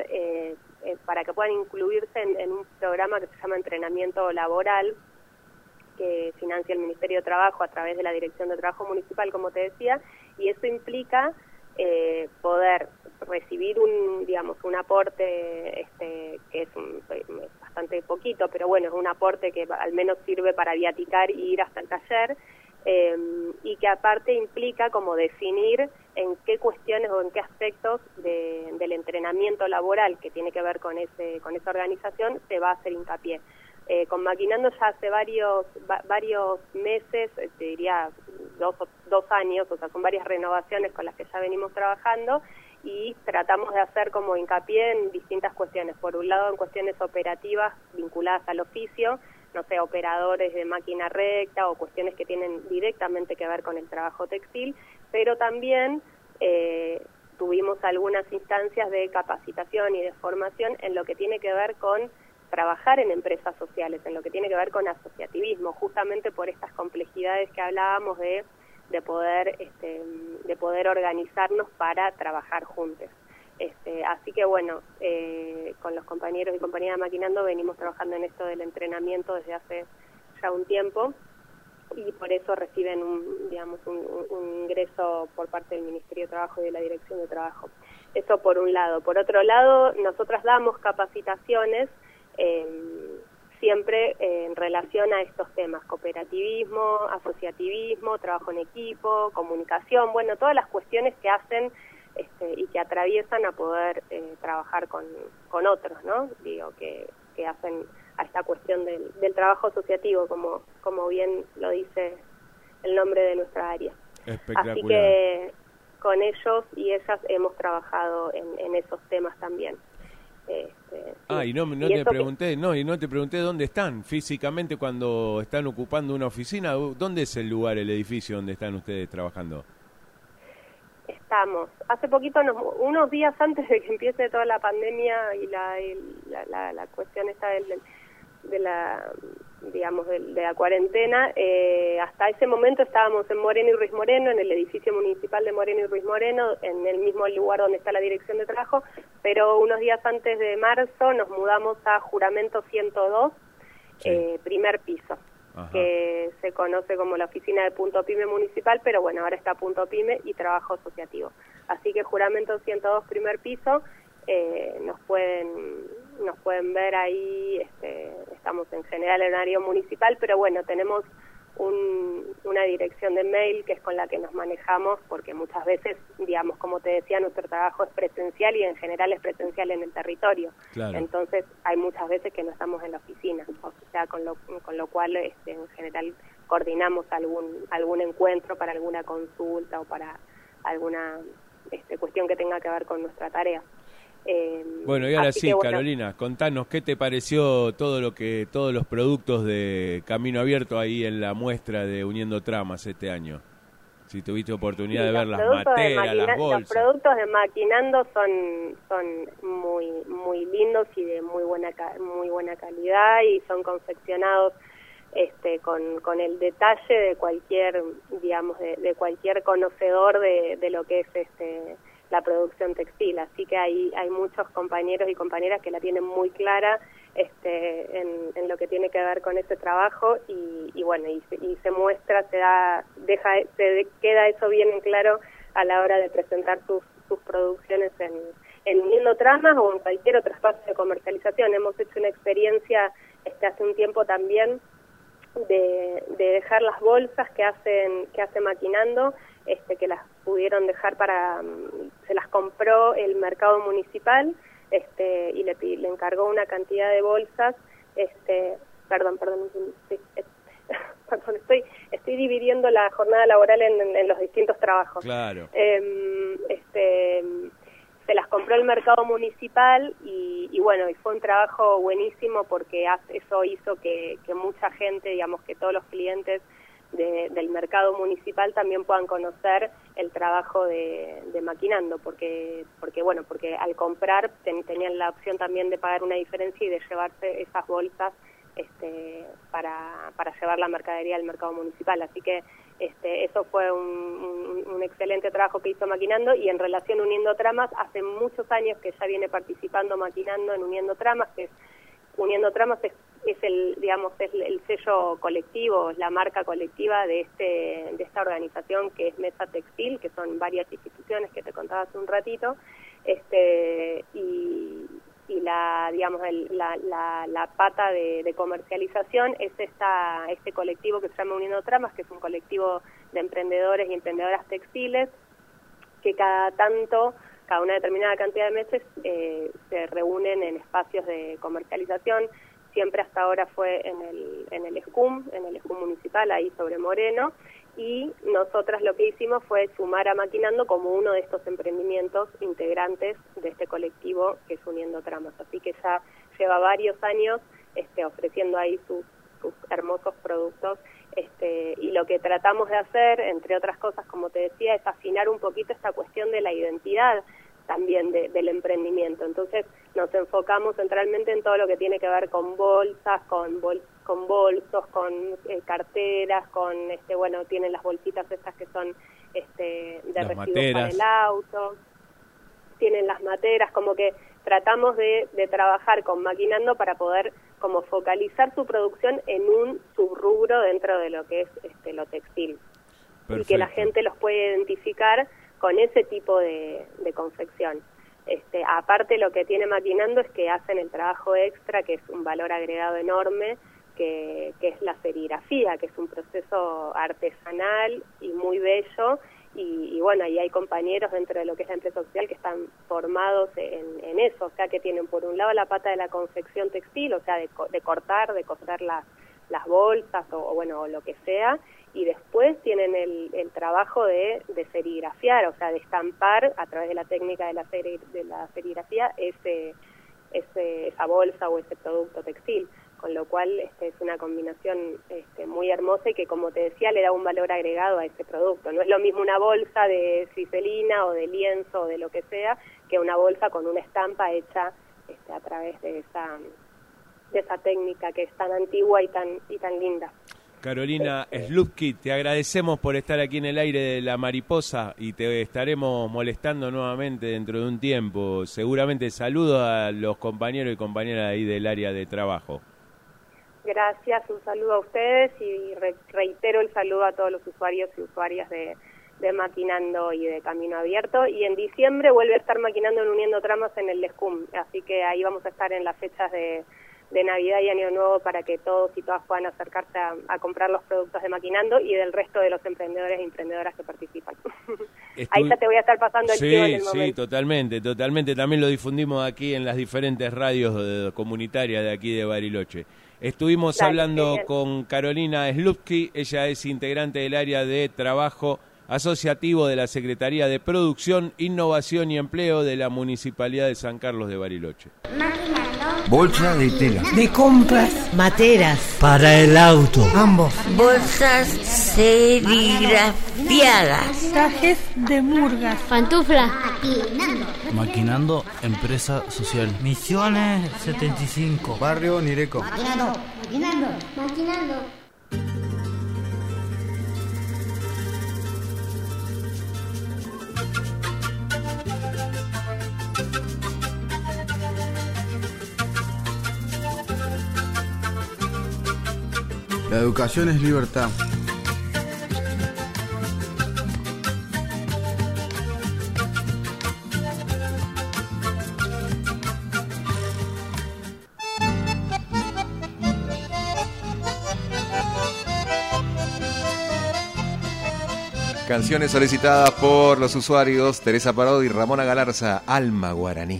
incluirse en un programa que se llama Entrenamiento Laboral, que financia el Ministerio de Trabajo a través de la Dirección de Trabajo Municipal, como te decía, y eso implica poder recibir un aporte que es bastante poquito, pero bueno, es un aporte que al menos sirve para viaticar y ir hasta el taller, y que aparte implica como definir en qué cuestiones o en qué aspectos del entrenamiento laboral que tiene que ver con esa organización se va a hacer hincapié. Con Maquinando ya hace varios meses, te diría dos años, o sea, son varias renovaciones con las que ya venimos trabajando y tratamos de hacer como hincapié en distintas cuestiones. Por un lado, en cuestiones operativas vinculadas al oficio, no sé, operadores de máquina recta o cuestiones que tienen directamente que ver con el trabajo textil, pero también tuvimos algunas instancias de capacitación y de formación en lo que tiene que ver con trabajar en empresas sociales, en lo que tiene que ver con asociativismo, justamente por estas complejidades que hablábamos de poder organizarnos para trabajar juntos. Así que bueno, con los compañeros y compañeras de Maquinando venimos trabajando en esto del entrenamiento desde hace ya un tiempo y por eso reciben un ingreso por parte del Ministerio de Trabajo y de la Dirección de Trabajo. Eso por un lado. Por otro lado, nosotras damos capacitaciones siempre en relación a estos temas: cooperativismo, asociativismo, trabajo en equipo, comunicación, bueno, todas las cuestiones que hacen y que atraviesan a poder trabajar con otros, ¿no? Digo, que hacen a esta cuestión del trabajo asociativo, como bien lo dice el nombre de nuestra área. Espectacular. Así que con ellos y ellas hemos trabajado en esos temas también. Y no te pregunté dónde están físicamente cuando están ocupando una oficina. ¿Dónde es el lugar, el edificio donde están ustedes trabajando? Hace poquito, unos días antes de que empiece toda la pandemia y la cuestión esta de la cuarentena, hasta ese momento estábamos en Moreno y Ruiz Moreno, en el edificio municipal de Moreno y Ruiz Moreno, en el mismo lugar donde está la Dirección de Trabajo, pero unos días antes de marzo nos mudamos a Juramento 102, sí, primer piso. Ajá. Que se conoce como la oficina de Punto Pyme Municipal, pero bueno, ahora está Punto Pyme y Trabajo Asociativo. Así que Juramento 102, primer piso, nos pueden ver ahí. Estamos en general en horario municipal, pero bueno, tenemos una dirección de mail que es con la que nos manejamos, porque muchas veces, digamos, como te decía, nuestro trabajo es presencial y en general es presencial en el territorio. Claro. Entonces hay muchas veces que no estamos en la oficina, o sea, con lo cual en general coordinamos algún encuentro para alguna consulta o para alguna cuestión que tenga que ver con nuestra tarea. Bueno, y ahora sí, Carolina, contanos qué te pareció todos los productos de Camino Abierto ahí en la muestra de Uniendo Tramas este año. Si tuviste oportunidad de ver las productos materas, las bolsas. Los productos de Maquinando son muy lindos y de muy buena calidad, y son confeccionados con el detalle de cualquier, digamos, de cualquier conocedor de lo que es la producción textil. Así que hay muchos compañeros y compañeras que la tienen muy clara en lo que tiene que ver con ese trabajo, y bueno, y se muestra, queda eso bien en claro a la hora de presentar sus producciones en Uniendo Tramas o en cualquier otro espacio de comercialización. Hemos hecho una experiencia hace un tiempo también de dejar las bolsas que hace Maquinando, que las pudieron dejar se las compró el mercado municipal, y le encargó una cantidad de bolsas, perdón, sí, perdón, estoy dividiendo la jornada laboral en los distintos trabajos. Claro. Se las compró el mercado municipal y bueno, y fue un trabajo buenísimo, porque eso hizo que mucha gente, digamos, que todos los clientes del mercado municipal también puedan conocer el trabajo de Maquinando, porque al comprar tenían la opción también de pagar una diferencia y de llevarse esas bolsas para llevar la mercadería al mercado municipal. Así que eso fue un excelente trabajo que hizo Maquinando. Y en relación a Uniendo Tramas, hace muchos años que ya viene participando Maquinando en Uniendo Tramas, que Uniendo Tramas es el sello colectivo, es la marca colectiva de esta organización que es Mesa Textil, que son varias instituciones que te contaba hace un ratito, y la pata de comercialización es este colectivo que se llama Uniendo Tramas, que es un colectivo de emprendedores y emprendedoras textiles que cada una determinada cantidad de meses se reúnen en espacios de comercialización. Siempre hasta ahora fue en el SCUM municipal, ahí sobre Moreno, y nosotras lo que hicimos fue sumar a Maquinando como uno de estos emprendimientos integrantes de este colectivo que es Uniendo Tramas. Así que ya lleva varios años ofreciendo ahí sus hermosos productos, y lo que tratamos de hacer, entre otras cosas, como te decía, es afinar un poquito esta cuestión de la identidad también del emprendimiento. Entonces nos enfocamos centralmente en todo lo que tiene que ver con bolsas, con bolsos, con carteras, tienen las bolsitas estas que son de las residuos materas para el auto, tienen las materas, como que tratamos de trabajar con Maquinando para poder como focalizar su producción en un subrubro dentro de lo que es lo textil. Perfecto. Y que la gente los puede identificar con ese tipo de confección. Aparte, lo que tiene Maquinando es que hacen el trabajo extra, que es un valor agregado enorme, que es la serigrafía, que es un proceso artesanal y muy bello, y bueno, ahí hay compañeros dentro de lo que es la empresa social que están formados en eso, o sea, que tienen por un lado la pata de la confección textil, o sea, de cortar, de coser las bolsas o lo que sea, y después tienen el trabajo de serigrafiar, o sea, de estampar a través de la técnica de la serigrafía esa bolsa o ese producto textil, con lo cual es una combinación muy hermosa y que, como te decía, le da un valor agregado a ese producto. No es lo mismo una bolsa de ciselina o de lienzo o de lo que sea que una bolsa con una estampa hecha a través de esa técnica que es tan antigua y tan linda. Carolina Slupki, te agradecemos por estar aquí en el aire de La Mariposa y te estaremos molestando nuevamente dentro de un tiempo. Seguramente saludo a los compañeros y compañeras ahí del área de trabajo. Gracias, un saludo a ustedes y reitero el saludo a todos los usuarios y usuarias de Maquinando y de Camino Abierto. Y en diciembre vuelve a estar Maquinando en Uniendo Tramas en el SCUM, así que ahí vamos a estar en las fechas de Navidad y Año Nuevo para que todos y todas puedan acercarse a comprar los productos de Maquinando y del resto de los emprendedores y emprendedoras que participan. Ahí ya te voy a estar pasando el chivo en el momento. Sí, totalmente. También lo difundimos aquí en las diferentes radios comunitarias de aquí de Bariloche. Estuvimos hablando genial con Carolina Slupki, ella es integrante del área de trabajo asociativo de la Secretaría de Producción, Innovación y Empleo de la Municipalidad de San Carlos de Bariloche. Maquinando. Bolsa de tela. De compras. Materas. Para el auto. Ambos. Bolsas serigrafiadas. Trajes de murgas. Pantufla. Maquinando Empresa Social. Misiones 75. Barrio Nireco. Maquinando. La educación es libertad. Canciones solicitadas por los usuarios Teresa Parodi y Ramona Galarza, Alma Guaraní.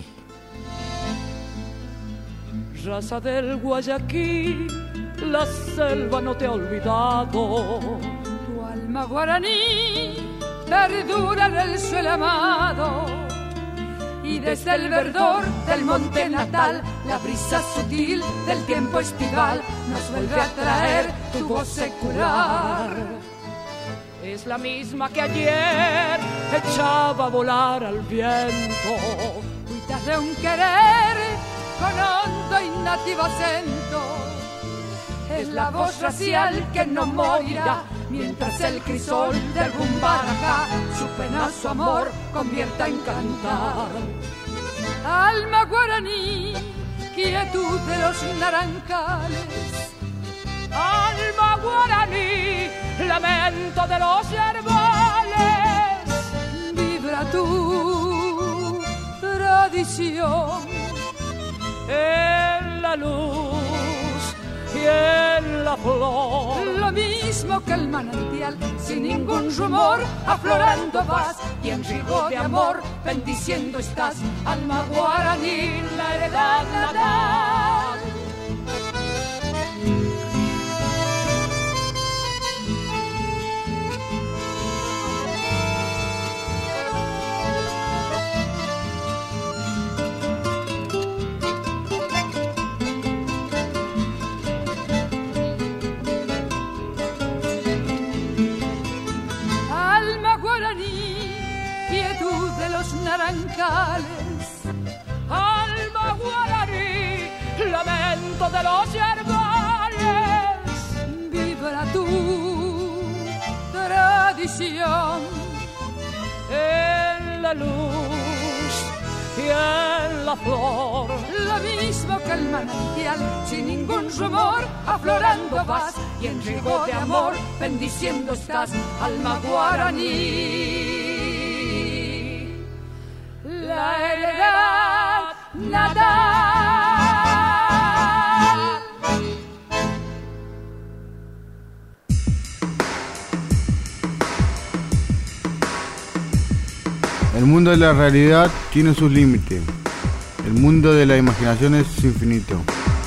Raza del Guayaquil, la selva no te ha olvidado. Tu alma guaraní perdura en el suelo amado. Y desde el verdor del monte natal, la brisa sutil del tiempo estival nos vuelve a traer tu voz secular. Es la misma que ayer echaba a volar al viento. Cuitas de un querer con hondo y nativo acento. Es la voz racial que no morirá mientras el crisol del Rumbaraca su pena, su amor convierta en cantar. Alma guaraní, quietud de los naranjales. Alma guaraní, lamento de los yerbales. Vibra tu tradición en la luz y en la flor. Lo mismo que el manantial, sin ningún rumor, aflorando vas y en riego de amor bendiciendo estás. Alma guaraní, la heredad natal. Naranjales. Alma guaraní, lamento de los yerbales. Vibra tu tradición en la luz y en la flor. Lo mismo que el manantial, sin ningún rumor, aflorando vas y en riego de amor bendiciendo estás. Alma guaraní, la heredad natal. El mundo de la realidad tiene sus límites. El mundo de la imaginación es infinito.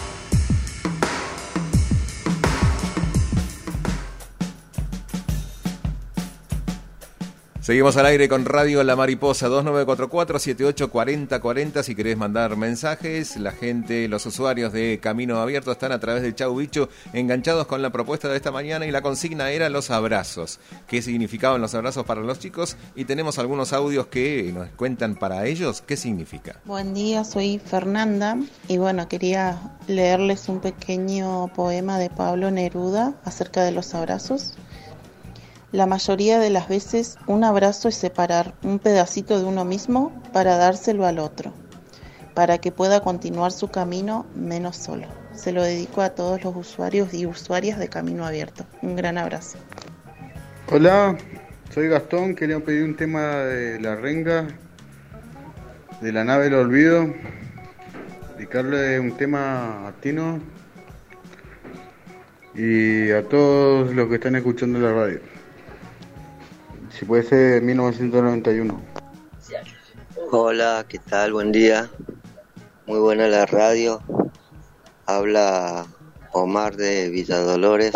Seguimos al aire con Radio La Mariposa, 2944-784040. Si querés mandar mensajes, la gente, los usuarios de Camino Abierto están a través del Chau Bicho enganchados con la propuesta de esta mañana y la consigna era los abrazos. ¿Qué significaban los abrazos para los chicos? Y tenemos algunos audios que nos cuentan para ellos qué significa. Buen día, soy Fernanda y bueno, quería leerles un pequeño poema de Pablo Neruda acerca de los abrazos. La mayoría de las veces un abrazo es separar un pedacito de uno mismo para dárselo al otro, para que pueda continuar su camino menos solo. Se lo dedico a todos los usuarios y usuarias de Camino Abierto. Un gran abrazo. Hola, soy Gastón, quería pedir un tema de La Renga, de La Nave del Olvido, dedicarle un tema a Tino y a todos los que están escuchando la radio. Si puede ser 1991. Hola, ¿qué tal? Buen día. Muy buena la radio. Habla Omar de Villa Dolores.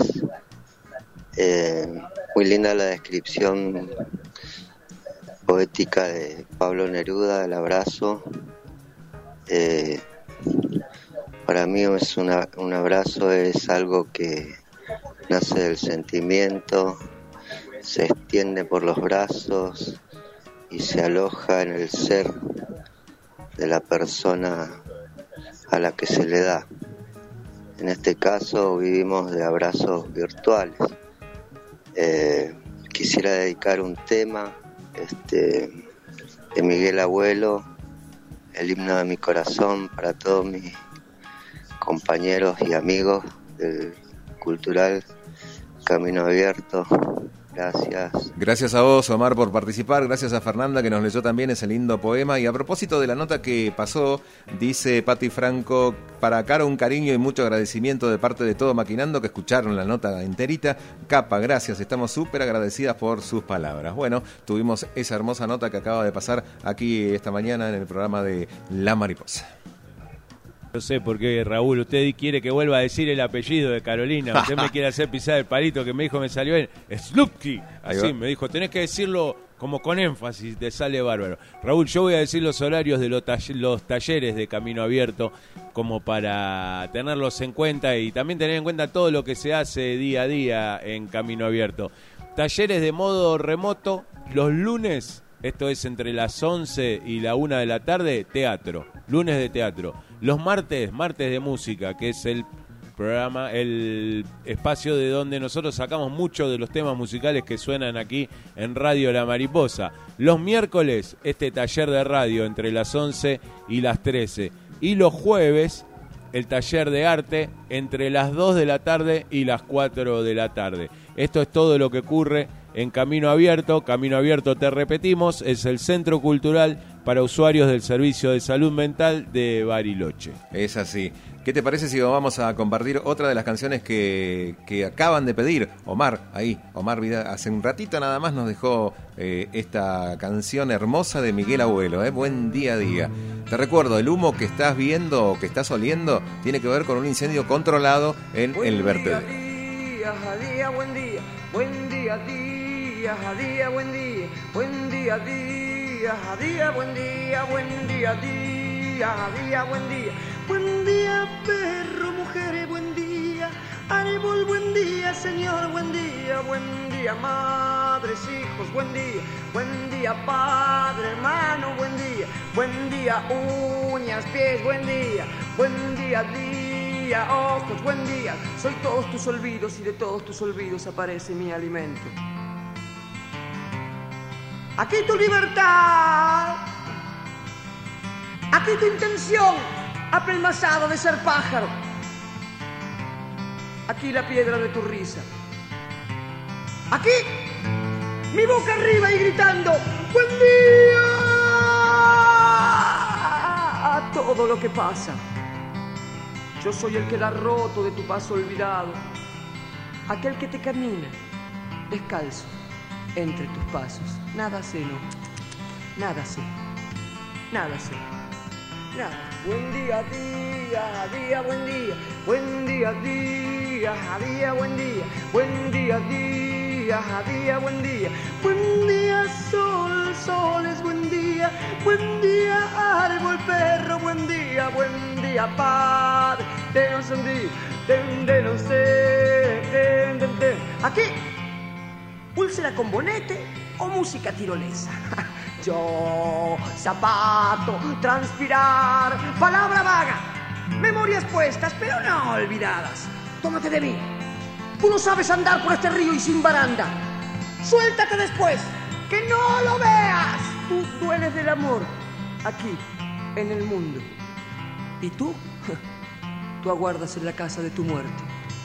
Muy linda la descripción poética de Pablo Neruda, el abrazo. Para mí es un abrazo, es algo que nace del sentimiento, se extiende por los brazos y se aloja en el ser de la persona a la que se le da. En este caso vivimos de abrazos virtuales. Quisiera dedicar un tema de Miguel Abuelo, el himno de mi corazón, para todos mis compañeros y amigos del Cultural Camino Abierto. Gracias. Gracias a vos, Omar, por participar. Gracias a Fernanda, que nos leyó también ese lindo poema. Y a propósito de la nota que pasó, dice Pati Franco: para Caro un cariño y mucho agradecimiento de parte de todo Maquinando, que escucharon la nota enterita. Capa, gracias, estamos súper agradecidas por sus palabras. Bueno, tuvimos esa hermosa nota que acaba de pasar aquí esta mañana en el programa de La Mariposa. Yo sé por qué, Raúl, usted quiere que vuelva a decir el apellido de Carolina. Usted me quiere hacer pisar el palito que me dijo me salió bien. Slupki. Así me dijo, tenés que decirlo como con énfasis, te sale bárbaro. Raúl, yo voy a decir los horarios de los talleres de Camino Abierto, como para tenerlos en cuenta y también tener en cuenta todo lo que se hace día a día en Camino Abierto. Talleres de modo remoto, los lunes, esto es entre las 11 y la 1 de la tarde, teatro, lunes de teatro. Los martes de música, que es el programa, el espacio de donde nosotros sacamos muchos de los temas musicales que suenan aquí en Radio La Mariposa. Los miércoles, este taller de radio entre las 11 y las 13. Y los jueves, el taller de arte entre las 2 de la tarde y las 4 de la tarde. Esto es todo lo que ocurre en Camino Abierto. Camino Abierto, te repetimos, es el Centro Cultural para usuarios del Servicio de Salud Mental de Bariloche. Es así. ¿Qué te parece si vamos a compartir otra de las canciones que acaban de pedir? Omar Vidal, hace un ratito nada más nos dejó esta canción hermosa de Miguel Abuelo, Buen día a día. Te recuerdo, el humo que estás viendo o que estás oliendo tiene que ver con un incendio controlado en el vertedero. A día, buen día, buen día, día, a día, buen día, buen día, día, a día, buen día, buen día, día, a día, buen día, buen día, perro, mujeres, buen día, árbol, buen día, señor, buen día, madres, hijos, buen día, padre, hermano, buen día, uñas, pies, buen día, día, ojos, buen día, soy todos tus olvidos y de todos tus olvidos aparece mi alimento. Aquí tu libertad, aquí tu intención apelmazada de ser pájaro, aquí la piedra de tu risa, aquí mi boca arriba y gritando buen día a todo lo que pasa. Yo soy el que la ha roto de tu paso olvidado, aquel que te camina descalzo entre tus pasos. Nada sé, no, nada sé, nada sé, nada. Buen día, día, día, buen día, buen día, día, día, buen día, buen día, día, día, buen día, sol, soles, buen día, árbol, perro, buen día, padre, de no sentir, de no ser, aquí, púlsera con bonete o música tirolesa. Yo, zapato, transpirar, palabra vaga, memorias puestas, pero no olvidadas. Tómate de mí. Tú no sabes andar por este río y sin baranda. Suéltate después, que no lo veas. Tú dueles del amor, aquí, en el mundo. ¿Y tú? Tú aguardas en la casa de tu muerte.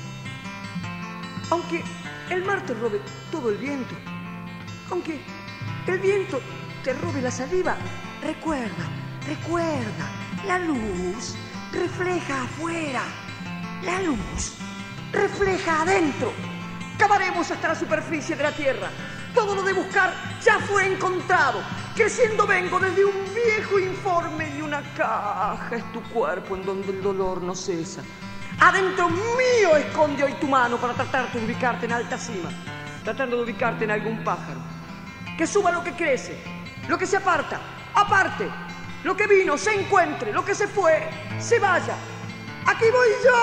Aunque el mar te robe todo el viento, aunque el viento te robe la saliva, recuerda, la luz refleja afuera, la luz refleja adentro. Cavaremos hasta la superficie de la tierra. Todo lo de buscar ya fue encontrado. Creciendo vengo desde un viejo informe y una caja es tu cuerpo en donde el dolor no cesa. Adentro mío esconde hoy tu mano para tratarte de ubicarte en alta cima, tratando de ubicarte en algún pájaro. Que suba lo que crece, lo que se aparta, aparte, lo que vino se encuentre, lo que se fue se vaya. Aquí voy yo,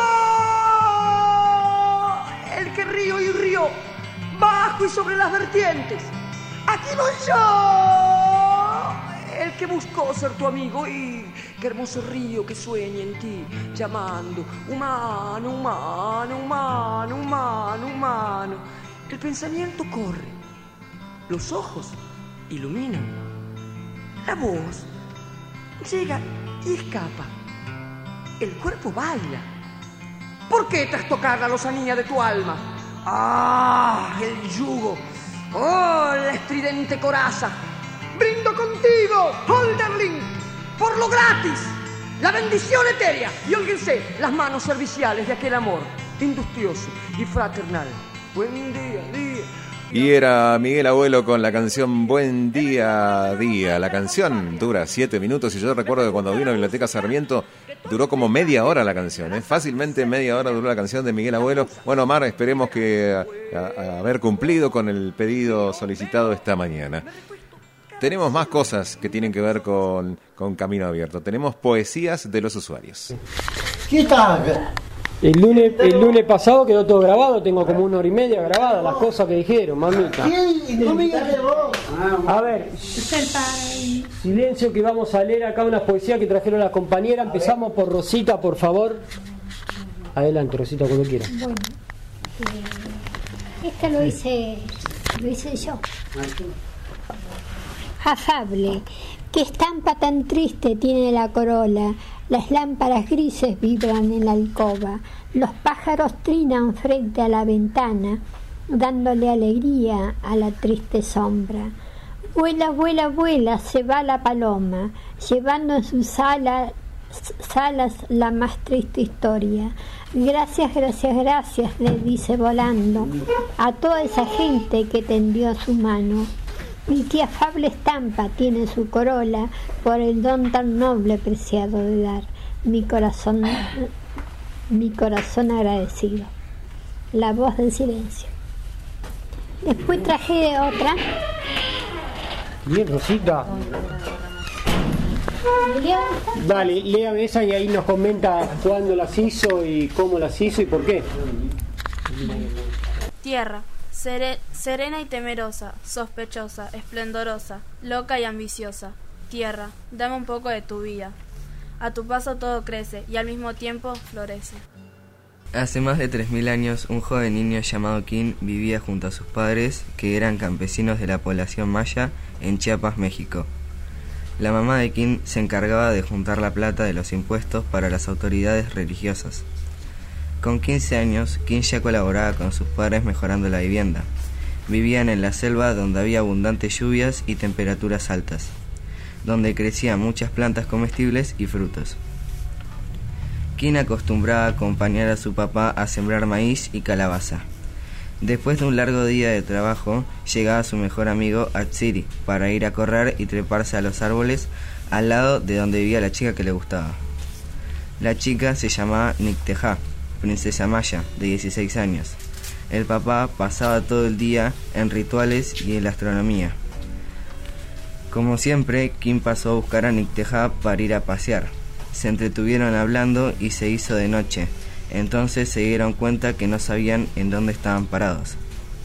el que río y río, bajo y sobre las vertientes. Aquí voy yo, el que buscó ser tu amigo y qué hermoso río que sueña en ti, llamando humano, humano, humano, humano, humano. El pensamiento corre, los ojos iluminan, la voz llega y escapa. El cuerpo baila. ¿Por qué trastocar la lozanía de tu alma? ¡Ah! El yugo. ¡Oh! La estridente coraza. Brindo contigo, Holderlin, por lo gratis, la bendición etérea. Y óiganse las manos serviciales de aquel amor industrioso y fraternal. Buen día, día. Y era Miguel Abuelo con la canción Buen Día, Día. La canción dura 7 minutos y yo recuerdo que cuando vino a la Biblioteca Sarmiento duró como media hora la canción, ¿eh? Fácilmente media hora duró la canción de Miguel Abuelo. Bueno, Omar, esperemos que haber cumplido con el pedido solicitado esta mañana. Tenemos más cosas que tienen que ver con Camino Abierto. Tenemos poesías de los usuarios. ¿Qué tal? El lunes pasado quedó todo grabado, tengo como 1 hora y media grabada, las cosas que dijeron, mamita. A ver, silencio que vamos a leer acá unas poesías que trajeron las compañeras. Empezamos por Rosita, por favor. Adelante, Rosita, cuando quieras. Bueno, esta lo hice yo. Afable, qué estampa tan triste tiene la corola. Las lámparas grises vibran en la alcoba, los pájaros trinan frente a la ventana, dándole alegría a la triste sombra. Vuela, vuela, vuela, se va la paloma, llevando en sus alas la más triste historia. Gracias, gracias, gracias, le dice volando a toda esa gente que tendió su mano. Y qué afable estampa tiene su corola por el don tan noble preciado de dar. Mi corazón agradecido. La voz del silencio. Después traje otra. Bien, Rosita. Dale, léame esa y ahí nos comenta cuándo las hizo y cómo las hizo y por qué. Tierra. Serena y temerosa, sospechosa, esplendorosa, loca y ambiciosa. Tierra, dame un poco de tu vida. A tu paso todo crece y al mismo tiempo florece. Hace más de 3000 años, un joven niño llamado Quín vivía junto a sus padres, que eran campesinos de la población maya en Chiapas, México. La mamá de Quín se encargaba de juntar la plata de los impuestos para las autoridades religiosas. Con 15 años, Quín ya colaboraba con sus padres mejorando la vivienda. Vivían en la selva donde había abundantes lluvias y temperaturas altas, donde crecían muchas plantas comestibles y frutos. Quín acostumbraba a acompañar a su papá a sembrar maíz y calabaza. Después de un largo día de trabajo, llegaba su mejor amigo Atsiri para ir a correr y treparse a los árboles al lado de donde vivía la chica que le gustaba. La chica se llamaba Nicteja, princesa maya, de 16 años. El papá pasaba todo el día en rituales y en la astronomía. Como siempre, Quín pasó a buscar a Nicteja para ir a pasear. Se entretuvieron hablando y se hizo de noche. Entonces se dieron cuenta que no sabían en dónde estaban parados.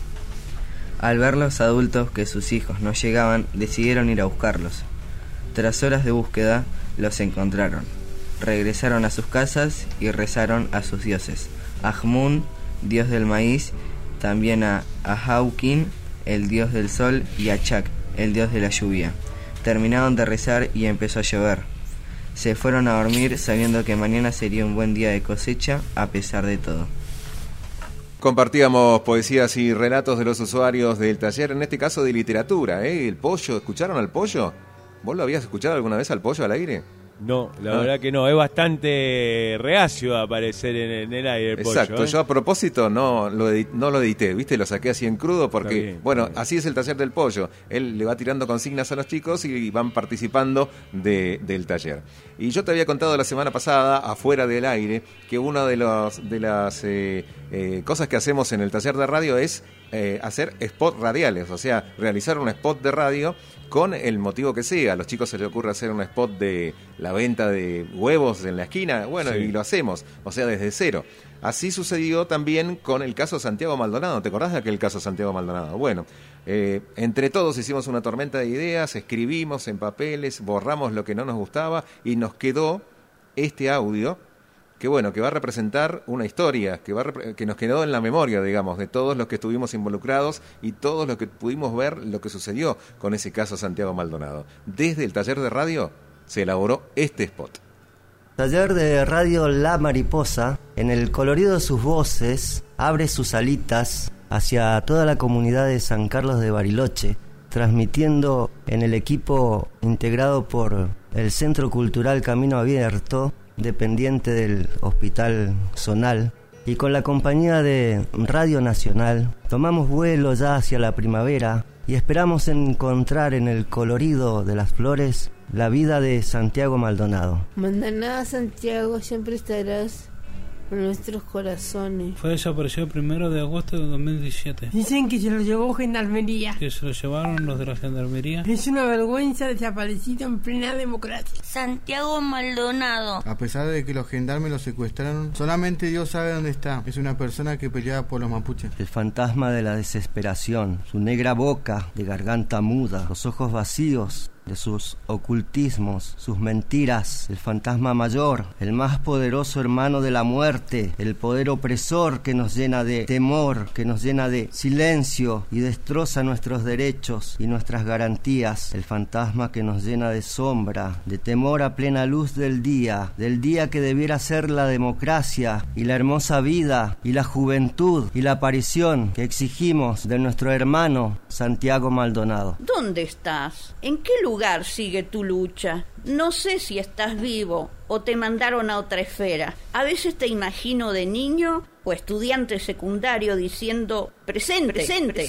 Al ver los adultos que sus hijos no llegaban, decidieron ir a buscarlos. Tras horas de búsqueda, los encontraron. Regresaron a sus casas y rezaron a sus dioses. A Jmun, dios del maíz, también a Ahaukin, el dios del sol, y a Chak, el dios de la lluvia. Terminaron de rezar y empezó a llover. Se fueron a dormir sabiendo que mañana sería un buen día de cosecha, a pesar de todo. Compartíamos poesías y relatos de los usuarios del taller, en este caso de literatura, ¿eh? El Pollo, ¿escucharon al Pollo? ¿Vos lo habías escuchado alguna vez al Pollo al aire? No, la verdad que no, es bastante reacio a aparecer en el aire el Pollo. Exacto, yo a propósito no lo edité, ¿viste? Lo saqué así en crudo porque, bien, bueno, así es el taller del Pollo. Él le va tirando consignas a los chicos y van participando del taller. Y yo te había contado la semana pasada, afuera del aire, que una de las cosas que hacemos en el taller de radio es hacer spots radiales, o sea, realizar un spot de radio con el motivo que sea. A los chicos se les ocurre hacer un spot de la venta de huevos en la esquina, bueno, y lo hacemos, o sea, desde cero. Así sucedió también con el caso Santiago Maldonado. ¿Te acordás de aquel caso Santiago Maldonado? Bueno, entre todos hicimos una tormenta de ideas, escribimos en papeles, borramos lo que no nos gustaba y nos quedó este audio que bueno, que va a representar una historia, que nos quedó en la memoria, digamos, de todos los que estuvimos involucrados y todos los que pudimos ver lo que sucedió con ese caso Santiago Maldonado. Desde el taller de radio se elaboró este spot. Taller de radio La Mariposa, en el colorido de sus voces, abre sus alitas hacia toda la comunidad de San Carlos de Bariloche, transmitiendo en el equipo integrado por el Centro Cultural Camino Abierto, dependiente del Hospital Zonal, y con la compañía de Radio Nacional, tomamos vuelo ya hacia la primavera y esperamos encontrar en el colorido de las flores la vida de Santiago Maldonado. Maldonado, Santiago, siempre estarás en nuestros corazones. Fue desaparecido el 1 de agosto de 2017. Dicen que se lo llevó Gendarmería. Que se lo llevaron los de la Gendarmería. Es una vergüenza desaparecido en plena democracia. Santiago Maldonado. A pesar de que los gendarmes lo secuestraron, solamente Dios sabe dónde está. Es una persona que peleaba por los mapuches. El fantasma de la desesperación, su negra boca de garganta muda, los ojos vacíos de sus ocultismos, sus mentiras, el fantasma mayor, el más poderoso hermano de la muerte, el poder opresor que nos llena de temor, que nos llena de silencio y destroza nuestros derechos y nuestras garantías, el fantasma que nos llena de sombra, de temor a plena luz del día que debiera ser la democracia y la hermosa vida y la juventud y la aparición que exigimos de nuestro hermano Santiago Maldonado. ¿Dónde estás? ¿En qué lugar sigue tu lucha? No sé si estás vivo o te mandaron a otra esfera. A veces te imagino de niño o estudiante secundario diciendo presente,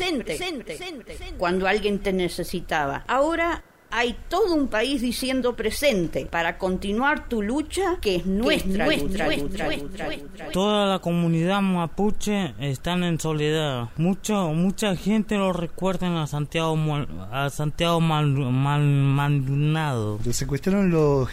cuando alguien te necesitaba. Ahora hay todo un país diciendo presente para continuar tu lucha, que es nuestra lucha. Toda la comunidad mapuche están en soledad. Mucha gente lo recuerda a Santiago Maldonado. Lo secuestraron los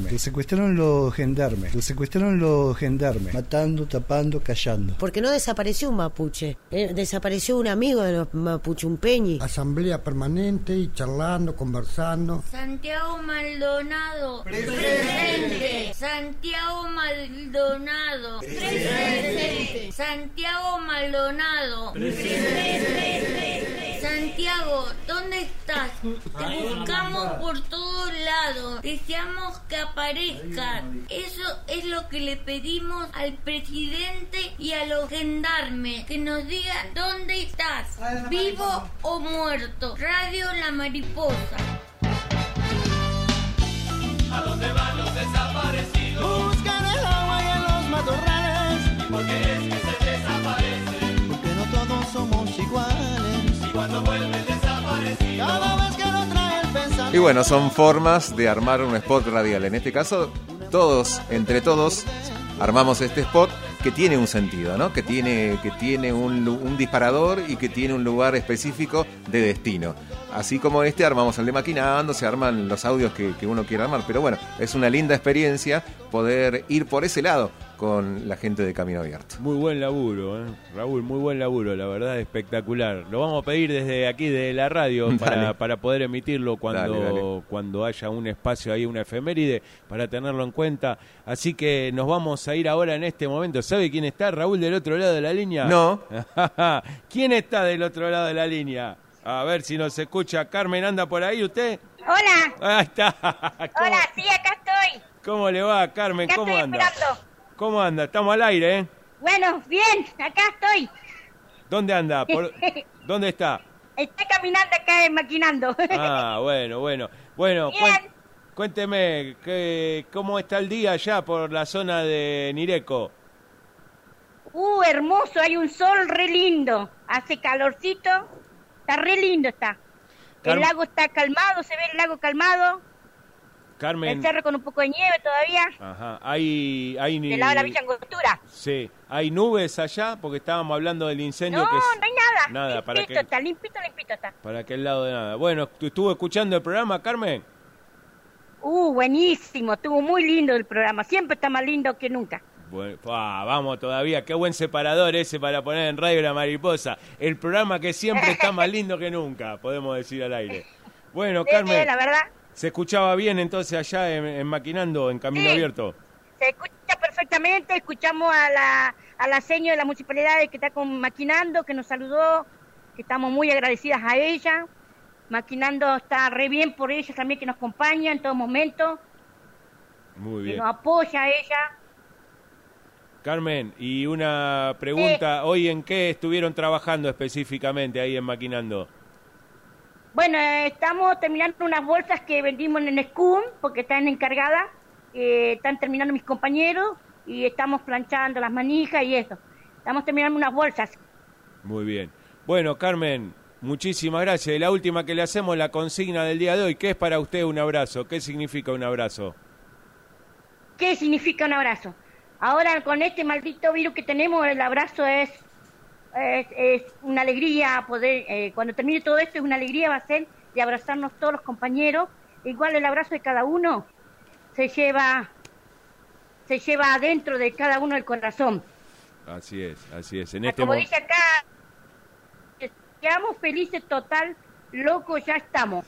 gendarmes. Matando, tapando, callando. Porque no desapareció un mapuche, desapareció un amigo de los mapuchumpeñi. Asamblea permanente y charlando, conversando. Santiago Maldonado. Presente. Santiago Maldonado. Presente. Santiago Maldonado. Presente. Santiago, ¿dónde estás? Te buscamos por todos lados. Deseamos que aparezcas. Eso es lo que le pedimos al presidente y a los gendarmes. Que nos digan dónde estás, vivo o muerto. Radio La Mariposa. ¿A dónde van los desaparecidos? Buscan el agua y en los matorrales. ¿Y por qué es que se desaparecen? Porque no todos somos iguales. Y cuando vuelven desaparecidos, cada vez que lo trae el pensamiento. Y bueno, son formas de armar un spot radial. En este caso, entre todos, armamos este spot que tiene un sentido, ¿no? Que tiene un disparador y que tiene un lugar específico de destino. Así como armamos el de Maquinando, se arman los audios que uno quiera armar. Pero bueno, es una linda experiencia poder ir por ese lado con la gente de Camino Abierto. Muy buen laburo, Raúl, muy buen laburo, la verdad espectacular. Lo vamos a pedir desde aquí, de la radio, para poder emitirlo cuando haya un espacio ahí, una efeméride, para tenerlo en cuenta. Así que nos vamos a ir ahora en este momento. ¿Sabe quién está, Raúl, del otro lado de la línea? No. ¿Quién está del otro lado de la línea? A ver si nos escucha. Carmen, ¿anda por ahí usted? Hola. Ahí está. Hola, sí, acá estoy. ¿Cómo le va, Carmen? Acá ¿Cómo estoy anda? Esperando. ¿Cómo anda? Estamos al aire, ¿eh? Bueno, bien, acá estoy. ¿Dónde anda? ¿Dónde está? Estoy caminando acá Maquinando. Ah, bueno. Bueno, cuénteme, ¿cómo está el día allá por la zona de Nireco? Hermoso, hay un sol re lindo. Hace calorcito. Está re lindo, está. El lago está calmado, se ve el lago calmado. Carmen. El cerro con un poco de nieve todavía. Ajá. Hay Del lado de la Villa Angostura. Sí. ¿Hay nubes allá? Porque estábamos hablando del incendio. No, que no hay nada. Nada, limpito está, limpito está. Para aquel lado de nada. Bueno, ¿estuvo escuchando el programa, Carmen? Buenísimo. Estuvo muy lindo el programa. Siempre está más lindo que nunca. Bueno, vamos todavía. Qué buen separador ese para poner en Radio La Mariposa. El programa que siempre está más lindo que nunca, podemos decir al aire. Bueno, Carmen. Sí, la verdad. ¿Se escuchaba bien entonces allá en Maquinando, en Camino Abierto? Se escucha perfectamente, escuchamos a la señora de la municipalidad que está Maquinando, que nos saludó, que estamos muy agradecidas a ella. Maquinando está re bien por ella también, que nos acompaña en todo momento. Muy bien. Que nos apoya a ella. Carmen, y una pregunta, ¿hoy en qué estuvieron trabajando específicamente ahí en Maquinando? Bueno, estamos terminando unas bolsas que vendimos en SCUM, porque están encargadas. Están terminando mis compañeros y estamos planchando las manijas y eso. Estamos terminando unas bolsas. Muy bien. Bueno, Carmen, muchísimas gracias. Y la última que le hacemos, la consigna del día de hoy. ¿Qué es para usted un abrazo? ¿Qué significa un abrazo? ¿Qué significa un abrazo? Ahora, con este maldito virus que tenemos, el abrazo es una alegría poder, cuando termine todo esto, es una alegría va a ser de abrazarnos todos los compañeros. Igual el abrazo de cada uno se lleva adentro de cada uno el corazón. Así es. Como dice acá, quedamos felices total, locos ya estamos.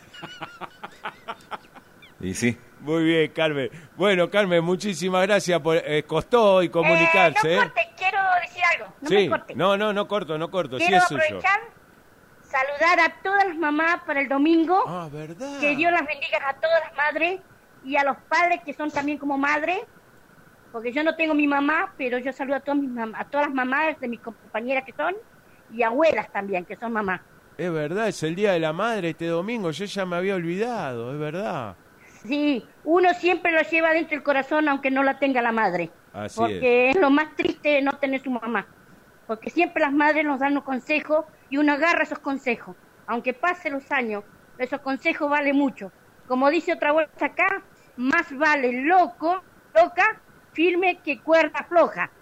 Y sí. Muy bien, Carmen. Bueno, Carmen, muchísimas gracias por costó hoy comunicarse. No corte, quiero decir algo. No sí. me corte. No corto. Quiero sí es suyo. aprovechar, saludar a todas las mamás para el domingo. ¿Verdad? Que Dios las bendiga a todas las madres y a los padres que son también como madres. Porque yo no tengo mi mamá, pero yo saludo a todas las mamás de mis compañeras que son y abuelas también que son mamás. Es verdad, es el Día de la Madre este domingo. Yo ya me había olvidado, es verdad. Sí, uno siempre lo lleva dentro del corazón aunque no la tenga la madre. Así porque es lo más triste de no tener su mamá. Porque siempre las madres nos dan los consejos y uno agarra esos consejos. Aunque pasen los años, esos consejos valen mucho. Como dice otra vuelta acá, más vale loca, firme que cuerda floja.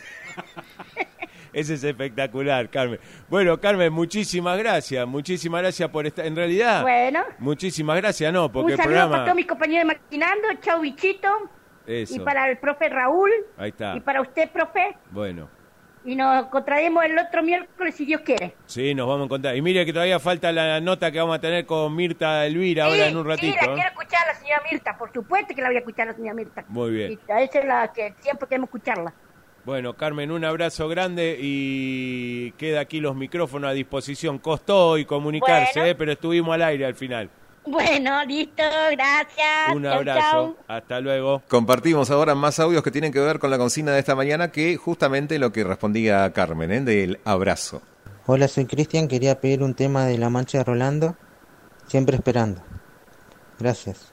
Ese es espectacular, Carmen. Bueno, Carmen, muchísimas gracias por estar. En realidad, bueno, muchísimas gracias, no, porque un saludo el programa... para todos mis compañeros de Maquinando, chau bichito. Eso. Y para el profe Raúl. Ahí está. Y para usted, profe. Bueno. Y nos encontraremos el otro miércoles si Dios quiere. Sí, nos vamos a encontrar. Y mire que todavía falta la nota que vamos a tener con Mirta Elvira ahora en un ratito. Sí, la quiero escuchar a la señora Mirta, por supuesto que la voy a escuchar a la señora Mirta. Muy bien. Y esa es la que siempre queremos escucharla. Bueno, Carmen, un abrazo grande y queda aquí los micrófonos a disposición. Costó hoy comunicarse, bueno. pero estuvimos al aire al final. Bueno, listo, gracias. Un abrazo, chau. Hasta luego. Compartimos ahora más audios que tienen que ver con la consigna de esta mañana, que justamente lo que respondía Carmen, del abrazo. Hola, soy Cristian, quería pedir un tema de La Mancha de Rolando, Siempre Esperando. Gracias.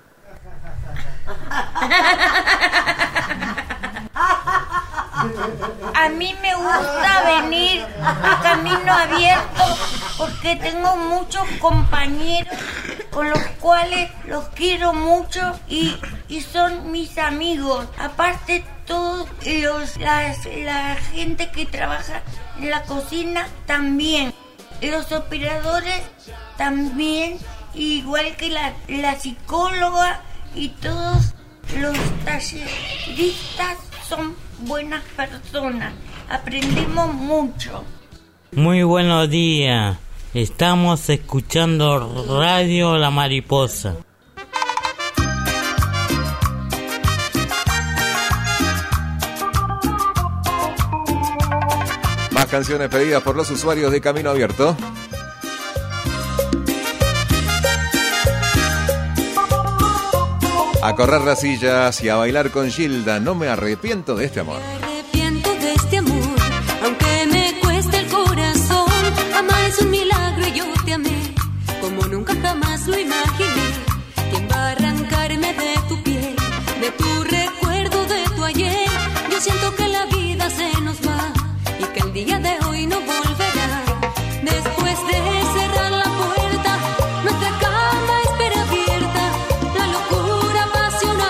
A mí me gusta venir a Camino Abierto porque tengo muchos compañeros con los cuales los quiero mucho y son mis amigos. Aparte todos la gente que trabaja en la cocina también. Los operadores también, igual que la psicóloga y todos los talleristas son buenas personas, aprendimos mucho. Muy buenos días, estamos escuchando Radio La Mariposa. Más canciones pedidas por los usuarios de Camino Abierto. A correr las sillas y a bailar con Gilda, no me arrepiento de este amor. Me arrepiento de este amor, aunque me cueste el corazón. Amar es un milagro y yo te amé, como nunca jamás lo imaginé. ¿Quién va a arrancarme de tu piel, de tu recuerdo, de tu ayer? Yo siento que la vida se nos va y que el día de hoy no volverá. Después de cerrar la puerta, nuestra cama espera abierta. La locura pasional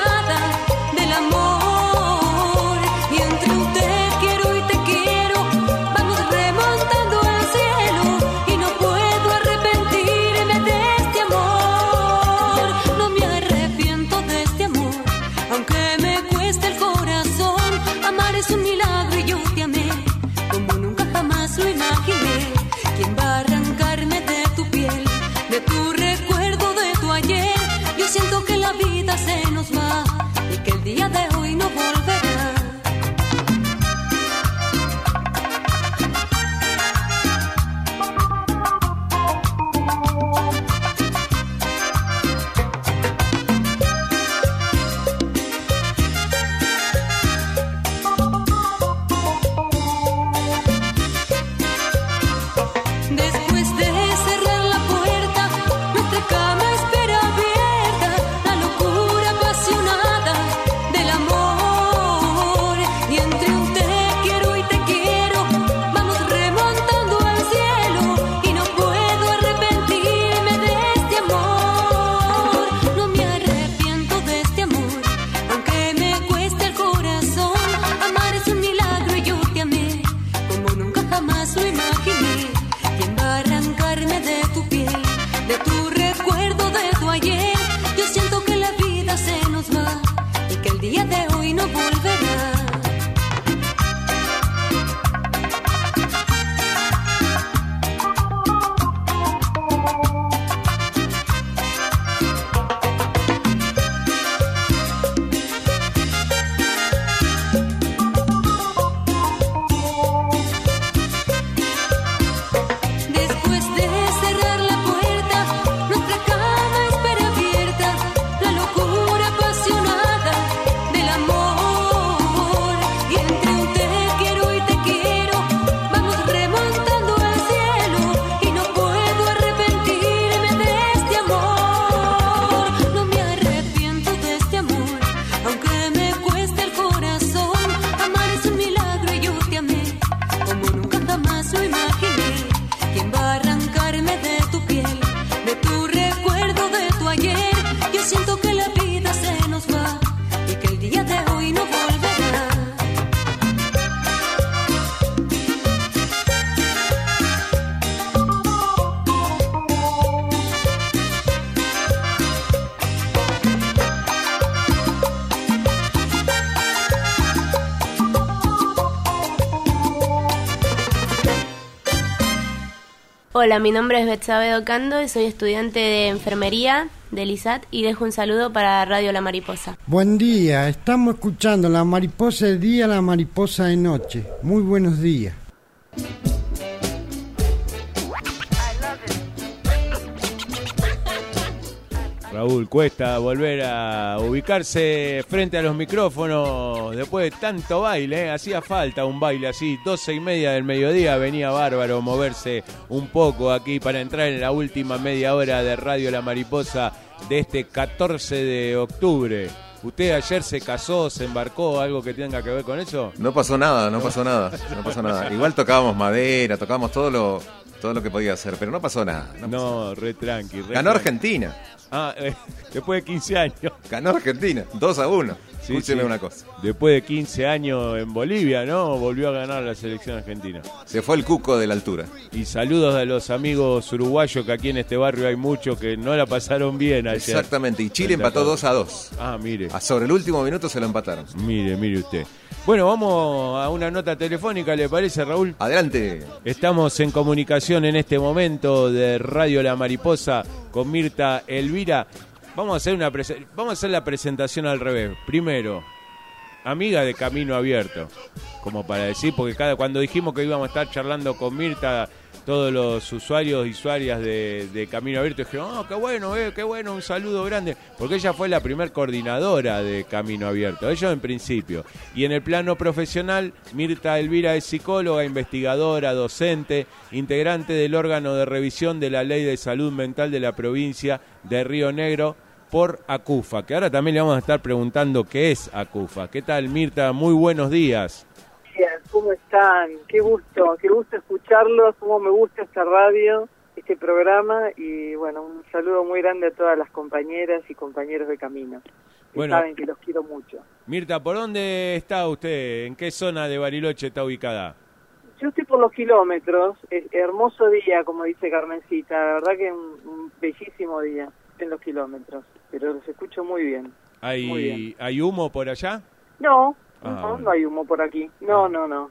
Hola, mi nombre es Betsabe Docando y soy estudiante de enfermería del ISAT y dejo un saludo para Radio La Mariposa. Buen día, estamos escuchando La Mariposa de día, La Mariposa de noche. Muy buenos días. Raúl, cuesta volver a ubicarse frente a los micrófonos después de tanto baile, ¿eh? Hacía falta un baile así, 12:30 del mediodía, venía bárbaro moverse un poco aquí para entrar en la última media hora de Radio La Mariposa de este 14 de octubre. ¿Usted ayer se casó, se embarcó, algo que tenga que ver con eso? No pasó nada. Igual tocábamos madera, tocábamos todo lo que podía hacer, pero no pasó nada. No, re tranqui. Ganó Argentina. Después de 15 años. Ganó Argentina, 2-1. Sí, Escúcheme sí. una cosa. Después de 15 años en Bolivia, ¿no? Volvió a ganar la selección argentina. Se fue el cuco de la altura. Y saludos a los amigos uruguayos, que aquí en este barrio hay muchos que no la pasaron bien ayer. Exactamente, y Chile empató 2-2. Mire. Sobre el último minuto se lo empataron. Mire usted. Bueno, vamos a una nota telefónica, ¿le parece, Raúl? Adelante. Estamos en comunicación en este momento de Radio La Mariposa con Mirta Elvira. Vamos a hacer la presentación al revés. Primero, amiga de Camino Abierto, como para decir, porque cuando dijimos que íbamos a estar charlando con Mirta, todos los usuarios y usuarias de Camino Abierto dijeron, qué bueno, un saludo grande, porque ella fue la primer coordinadora de Camino Abierto, ellos en principio. Y en el plano profesional, Mirta Elvira es psicóloga, investigadora, docente, integrante del órgano de revisión de la Ley de Salud Mental de la provincia de Río Negro por ACUFA, que ahora también le vamos a estar preguntando qué es ACUFA. ¿Qué tal, Mirta? Muy buenos días. ¿Cómo están? Qué gusto escucharlos, cómo me gusta esta radio, este programa, y bueno, un saludo muy grande a todas las compañeras y compañeros de Camino, que saben que los quiero mucho. Mirta, ¿por dónde está usted? ¿En qué zona de Bariloche está ubicada? Yo estoy por los kilómetros, hermoso día, como dice Carmencita, la verdad que un bellísimo día en los kilómetros, pero los escucho muy bien. ¿Hay humo por allá? No. Bueno. No hay humo por aquí. No,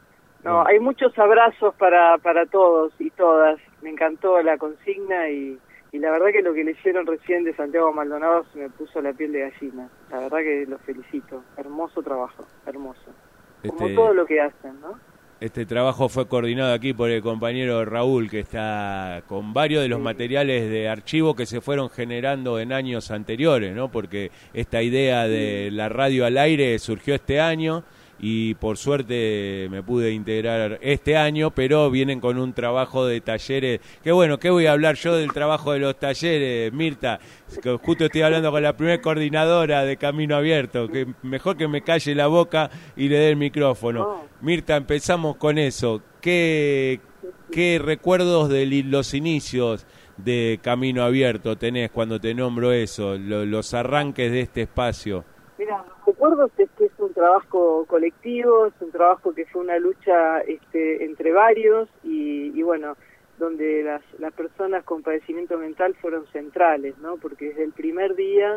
hay muchos abrazos para todos y todas. Me encantó la consigna y la verdad que lo que leyeron recién de Santiago Maldonado se me puso la piel de gallina. La verdad que los felicito. Hermoso trabajo, hermoso. Como todo lo que hacen, ¿no? Este trabajo fue coordinado aquí por el compañero Raúl, que está con varios de los materiales de archivo que se fueron generando en años anteriores, ¿no? Porque esta idea de la radio al aire surgió este año y por suerte me pude integrar este año, pero vienen con un trabajo de talleres. Qué bueno, ¿qué voy a hablar yo del trabajo de los talleres, Mirta? Que justo estoy hablando con la primera coordinadora de Camino Abierto, que mejor que me calle la boca y le dé el micrófono. Mirta, empezamos con eso. ¿Qué recuerdos de los inicios de Camino Abierto tenés cuando te nombro eso, los arranques de este espacio? Mira, recuerdos es que es un trabajo colectivo, es un trabajo que fue una lucha entre varios y bueno, donde las personas con padecimiento mental fueron centrales, ¿no? Porque desde el primer día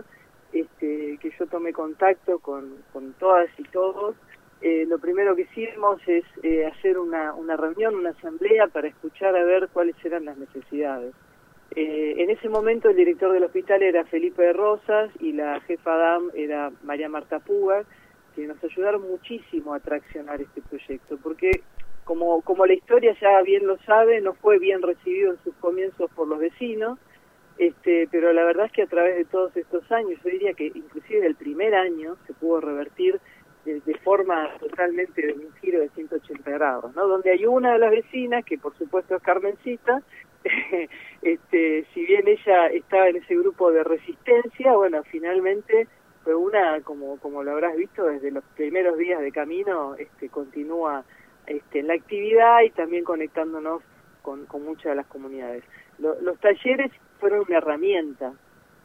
que yo tomé contacto con todas y todos, lo primero que hicimos es hacer una reunión, una asamblea para escuchar a ver cuáles eran las necesidades. En ese momento el director del hospital era Felipe de Rosas y la jefa DAM era María Marta Puga, que nos ayudaron muchísimo a traccionar este proyecto, porque como la historia ya bien lo sabe, no fue bien recibido en sus comienzos por los vecinos, pero la verdad es que a través de todos estos años, yo diría que inclusive del primer año se pudo revertir de forma totalmente de un giro de 180 grados, ¿no? Donde hay una de las vecinas, que por supuesto es Carmencita, si bien ella estaba en ese grupo de resistencia, bueno, finalmente fue una, como lo habrás visto desde los primeros días de Camino, continúa en la actividad y también conectándonos con muchas de las comunidades. Los talleres fueron una herramienta,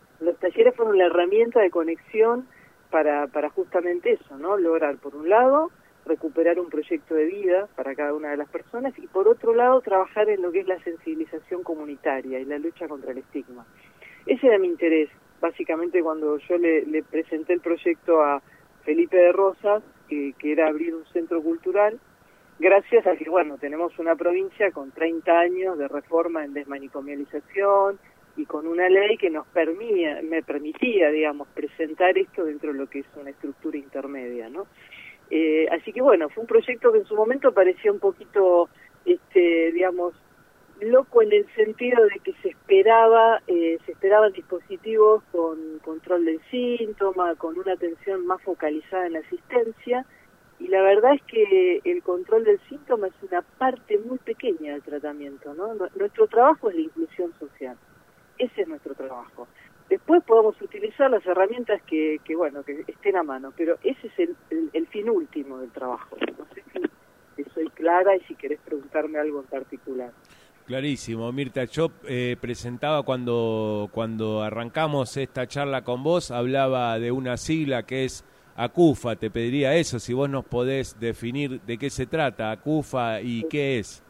de conexión para justamente eso, ¿no? Lograr, por un lado, recuperar un proyecto de vida para cada una de las personas y, por otro lado, trabajar en lo que es la sensibilización comunitaria y la lucha contra el estigma. Ese era mi interés, básicamente, cuando yo le presenté el proyecto a Felipe de Rosas, que era abrir un centro cultural, gracias a que, bueno, tenemos una provincia con 30 años de reforma en desmanicomialización y con una ley que me permitía, digamos, presentar esto dentro de lo que es una estructura intermedia, ¿no? Así que, bueno, fue un proyecto que en su momento parecía un poquito, digamos, loco en el sentido de que se esperaban dispositivos con control del síntoma, con una atención más focalizada en la asistencia, y la verdad es que el control del síntoma es una parte muy pequeña del tratamiento, ¿no? Nuestro trabajo es la inclusión social, ese es nuestro trabajo. Después podemos utilizar las herramientas que estén a mano, pero ese es el fin último del trabajo. No sé si soy clara y si querés preguntarme algo en particular. Clarísimo, Mirta. Yo presentaba cuando arrancamos esta charla con vos, hablaba de una sigla que es ACUFA. Te pediría eso, si vos nos podés definir de qué se trata, ACUFA, y qué es.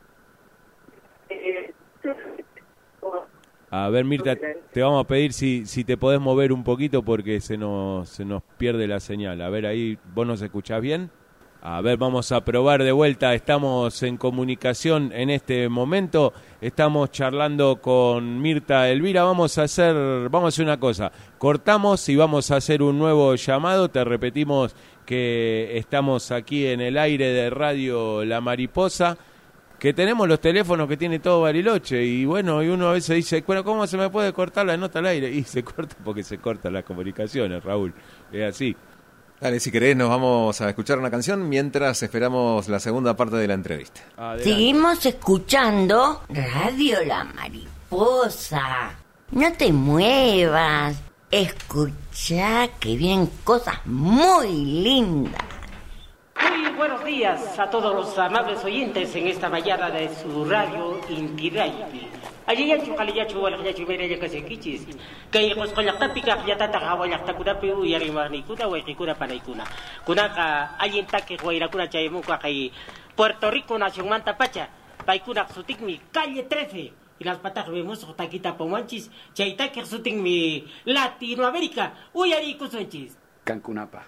A ver, Mirta, te vamos a pedir si te podés mover un poquito porque se nos pierde la señal. A ver, ahí, ¿vos nos escuchás bien? A ver, vamos a probar de vuelta. Estamos en comunicación en este momento. Estamos charlando con Mirta Elvira. Vamos a hacer una cosa. Cortamos y vamos a hacer un nuevo llamado. Te repetimos que estamos aquí en el aire de Radio La Mariposa, que tenemos los teléfonos que tiene todo Bariloche. Y bueno, y uno a veces dice, bueno, ¿cómo se me puede cortar la nota al aire? Y se corta porque se cortan las comunicaciones, Raúl. Es así. Dale, si querés nos vamos a escuchar una canción mientras esperamos la segunda parte de la entrevista. Adelante. Seguimos escuchando Radio La Mariposa. No te muevas. Escucha que vienen cosas muy lindas. Muy buenos días a todos los amables oyentes en esta mañana de su radio Inti Radio. Ayayanchu kaliyachu walyachu meraya kasekichis. Kay qosqollaqtapiqa qillatata hawallaqtakunapi uyarimarniykuna wayqikuna panaykuna. Kunaqa allintaki wayrakuna chaymunqa kay Puerto Rico nacionmanta pacha. Paykunaq sutinmi Calle 13. Ilaspataq vemos taquita pomanchis. Chaytaki sutinmi Latinoamérica. Uyariykusunchis. Cancunapa.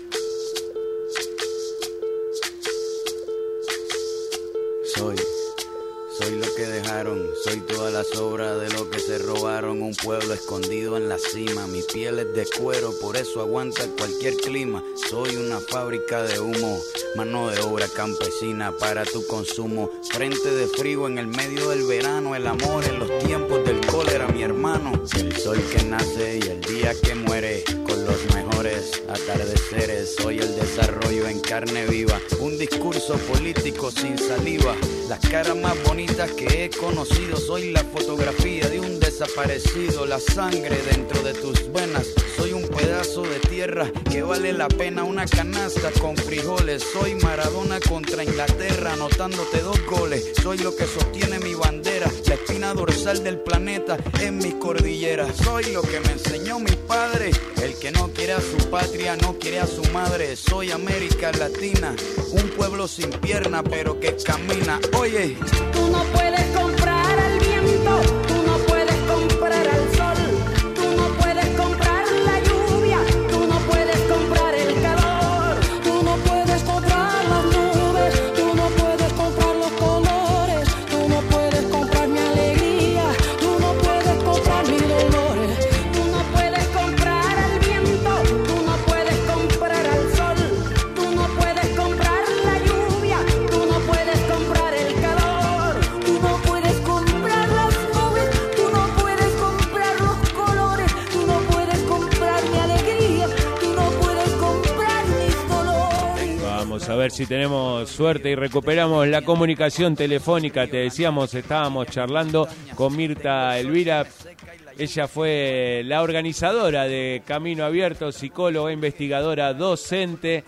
Soy lo que dejaron, soy toda la sobra de lo que se robaron. Un pueblo escondido en la cima, mi piel es de cuero, por eso aguanta cualquier clima. Soy una fábrica de humo, mano de obra campesina para tu consumo. Frente de frío en el medio del verano, el amor en los tiempos del cólera, mi hermano. El sol que nace y el día que muere, con los mejores atardeceres. Soy el desarrollo en carne viva, un discurso político sin saliva. Las caras más bonitas que he conocido, soy la fotografía de un desaparecido. La sangre dentro de tus venas, soy un pedazo de tierra que vale la pena una canasta con frijoles. Soy Maradona contra Inglaterra, anotándote 2 goles. Soy lo que sostiene mi bandera, la espina dorsal del planeta en mis cordilleras. Soy lo que me enseñó mi padre, el que no quiere a su patria, no quiere a su madre. Soy América Latina, un pueblo sin pierna pero que camina. Oye, tú no puedes comprar al viento, tú no puedes comprar al sol, tú no puedes comprar la lluvia, tú no puedes comprar el calor, tú no puedes comprar las nubes, tú no puedes comprar los colores, tú no puedes comprar mi alegría, tú no puedes comprar mis dolores, tú no puedes comprar al viento, tú no puedes comprar al sol, tú no puedes comprar la lluvia, tú no puedes comprar el calor, tú no puedes comprar las nubes, tú no puedes comprar los colores, tú no puedes comprar mi alegría, tú no puedes comprar mis dolores. Vamos a ver si tenemos suerte y recuperamos la comunicación telefónica. Te decíamos, estábamos charlando con Mirta Elvira. Ella fue la organizadora de Camino Abierto, psicóloga, investigadora, docente.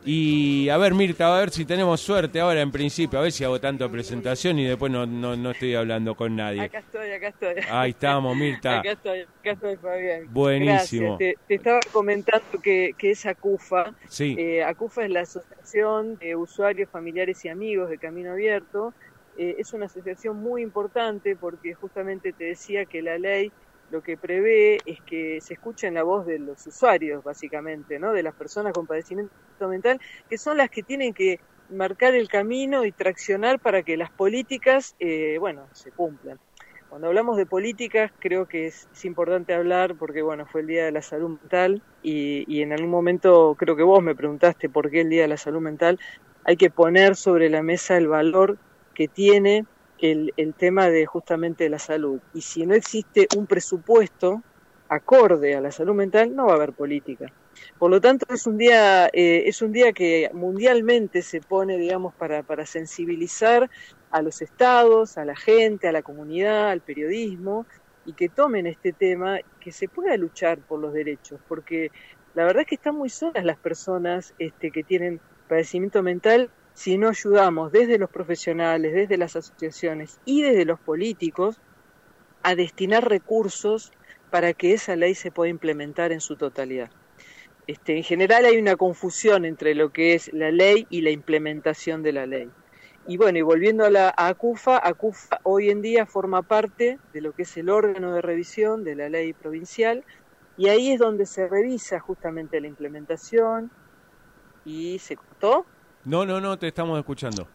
Y a ver, Mirta, a ver si tenemos suerte ahora en principio, a ver si hago tanto presentación y después no estoy hablando con nadie. Acá estoy. Ahí estamos, Mirta. Acá estoy, Fabián. Buenísimo. Gracias. Te estaba comentando que es ACUFA. Sí. ACUFA es la Asociación de Usuarios, Familiares y Amigos de Camino Abierto. Es una asociación muy importante porque justamente te decía que la ley lo que prevé es que se escuchen la voz de los usuarios, básicamente, ¿no? De las personas con padecimiento mental, que son las que tienen que marcar el camino y traccionar para que las políticas, se cumplan. Cuando hablamos de políticas, creo que es importante hablar, porque fue el Día de la Salud Mental, y en algún momento creo que vos me preguntaste por qué el Día de la Salud Mental. Hay que poner sobre la mesa el valor que tiene el tema de justamente la salud. Y si no existe un presupuesto acorde a la salud mental, no va a haber política. Por lo tanto, es un día que mundialmente se pone, digamos, para sensibilizar a los estados, a la gente, a la comunidad, al periodismo, y que tomen este tema, que se pueda luchar por los derechos, porque la verdad es que están muy solas las personas que tienen padecimiento mental si no ayudamos desde los profesionales, desde las asociaciones y desde los políticos a destinar recursos para que esa ley se pueda implementar en su totalidad. En general hay una confusión entre lo que es la ley y la implementación de la ley. Y volviendo a ACUFA hoy en día forma parte de lo que es el órgano de revisión de la ley provincial, y ahí es donde se revisa justamente la implementación. ¿Y se cortó? No, te estamos escuchando.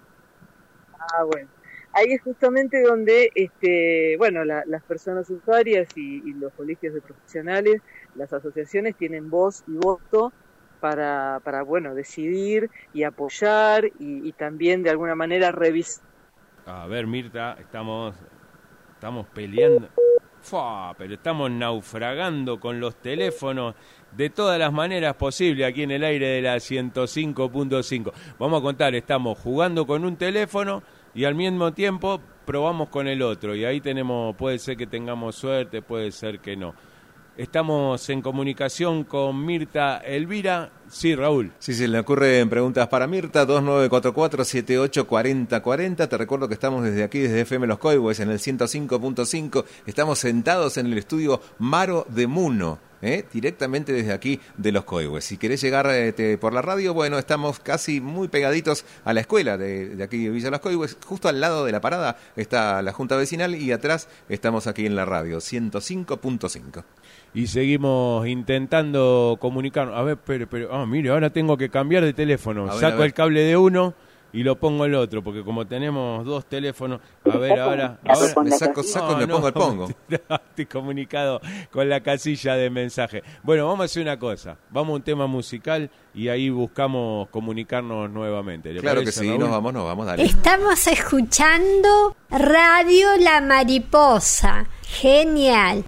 Ahí es justamente donde las personas usuarias y los colegios de profesionales, las asociaciones tienen voz y voto para decidir y apoyar y también de alguna manera revisar. A ver, Mirta, estamos peleando, pero estamos naufragando con los teléfonos de todas las maneras posibles aquí en el aire de la 105.5. Vamos a contar, estamos jugando con un teléfono y al mismo tiempo probamos con el otro, y ahí puede ser que tengamos suerte, puede ser que no. Estamos en comunicación con Mirta Elvira. Sí, Raúl. Sí, se le ocurren preguntas para Mirta, 2944-784040. Te recuerdo que estamos desde aquí, desde FM Los Coihues, en el 105.5. Estamos sentados en el estudio Maro de Muno, directamente desde aquí de Los Coihues. Si querés llegar por la radio, estamos casi muy pegaditos a la escuela de aquí de Villa Los Coihues. Justo al lado de la parada está la Junta Vecinal y atrás estamos aquí en la radio, 105.5. Y seguimos intentando comunicarnos. A ver, pero mire, ahora tengo que cambiar de teléfono. Saco el cable de uno y lo pongo el otro, porque como tenemos dos teléfonos, ahora me saco y me pongo el pongo. Estoy comunicado con la casilla de mensaje. Bueno, vamos a hacer una cosa. Vamos a un tema musical y ahí buscamos comunicarnos nuevamente. Claro que sí, Raúl? Nos vamos, dale. Estamos escuchando Radio La Mariposa. Genial.